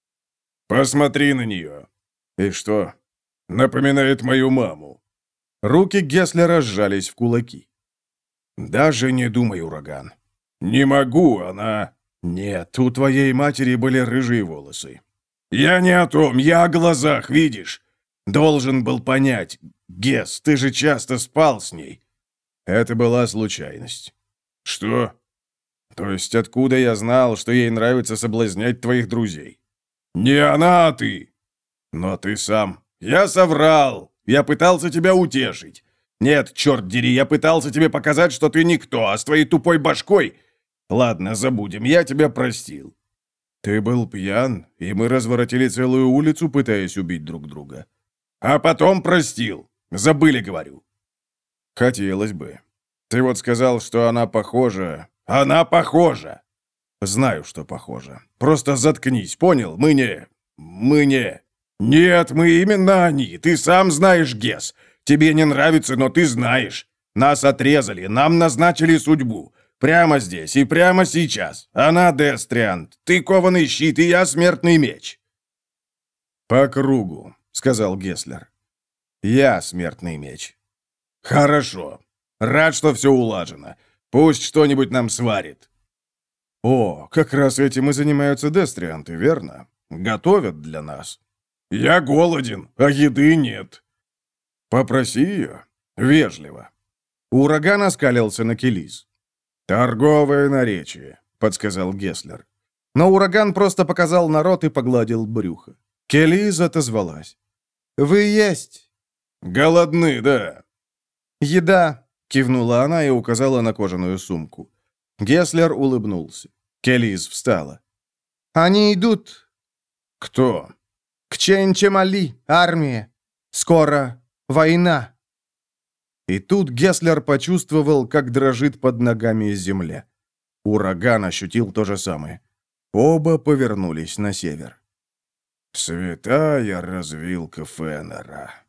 «Посмотри на нее». «И что?» «Напоминает мою маму». Руки Гесслера сжались в кулаки. «Даже не думай, ураган». «Не могу, она...» «Нет, у твоей матери были рыжие волосы». «Я не о том, я о глазах, видишь? Должен был понять. Гесс, ты же часто спал с ней». Это была случайность. «Что?» «То есть откуда я знал, что ей нравится соблазнять твоих друзей?» «Не она, а ты». «Но ты сам...» «Я соврал. Я пытался тебя утешить. Нет, черт дери, я пытался тебе показать, что ты никто, а с твоей тупой башкой... Ладно, забудем, я тебя простил». «Ты был пьян, и мы разворотили целую улицу, пытаясь убить друг друга». «А потом простил. Забыли, говорю». «Хотелось бы. Ты вот сказал, что она похожа...» «Она похожа». «Знаю, что похожа. Просто заткнись, понял? Мы не... мы не...» «Нет, мы именно они. Ты сам знаешь, Гесс. Тебе не нравится, но ты знаешь. Нас отрезали, нам назначили судьбу. Прямо здесь и прямо сейчас. Она Дестриант, ты кованый щит, и я смертный меч». «По кругу», — сказал Гесслер. «Я смертный меч». «Хорошо. Рад, что все улажено. Пусть что-нибудь нам сварит». «О, как раз этим и занимаются Дестрианты, верно? Готовят для нас». «Я голоден, а еды нет». «Попроси ее. Вежливо». Ураган оскалился на Келиз. «Торговое наречие», — подсказал Гесслер. Но ураган просто показал народ и погладил брюхо. Келиз отозвалась. «Вы есть?» «Голодны, да». «Еда», — кивнула она и указала на кожаную сумку. Гесслер улыбнулся. Келиз встала. «Они идут». «Кто?» «Кчейн-Чемали, армия. Скоро война». И тут Гесслер почувствовал, как дрожит под ногами земля. Ураган ощутил то же самое. Оба повернулись на север. «Святая развилка Феннера»,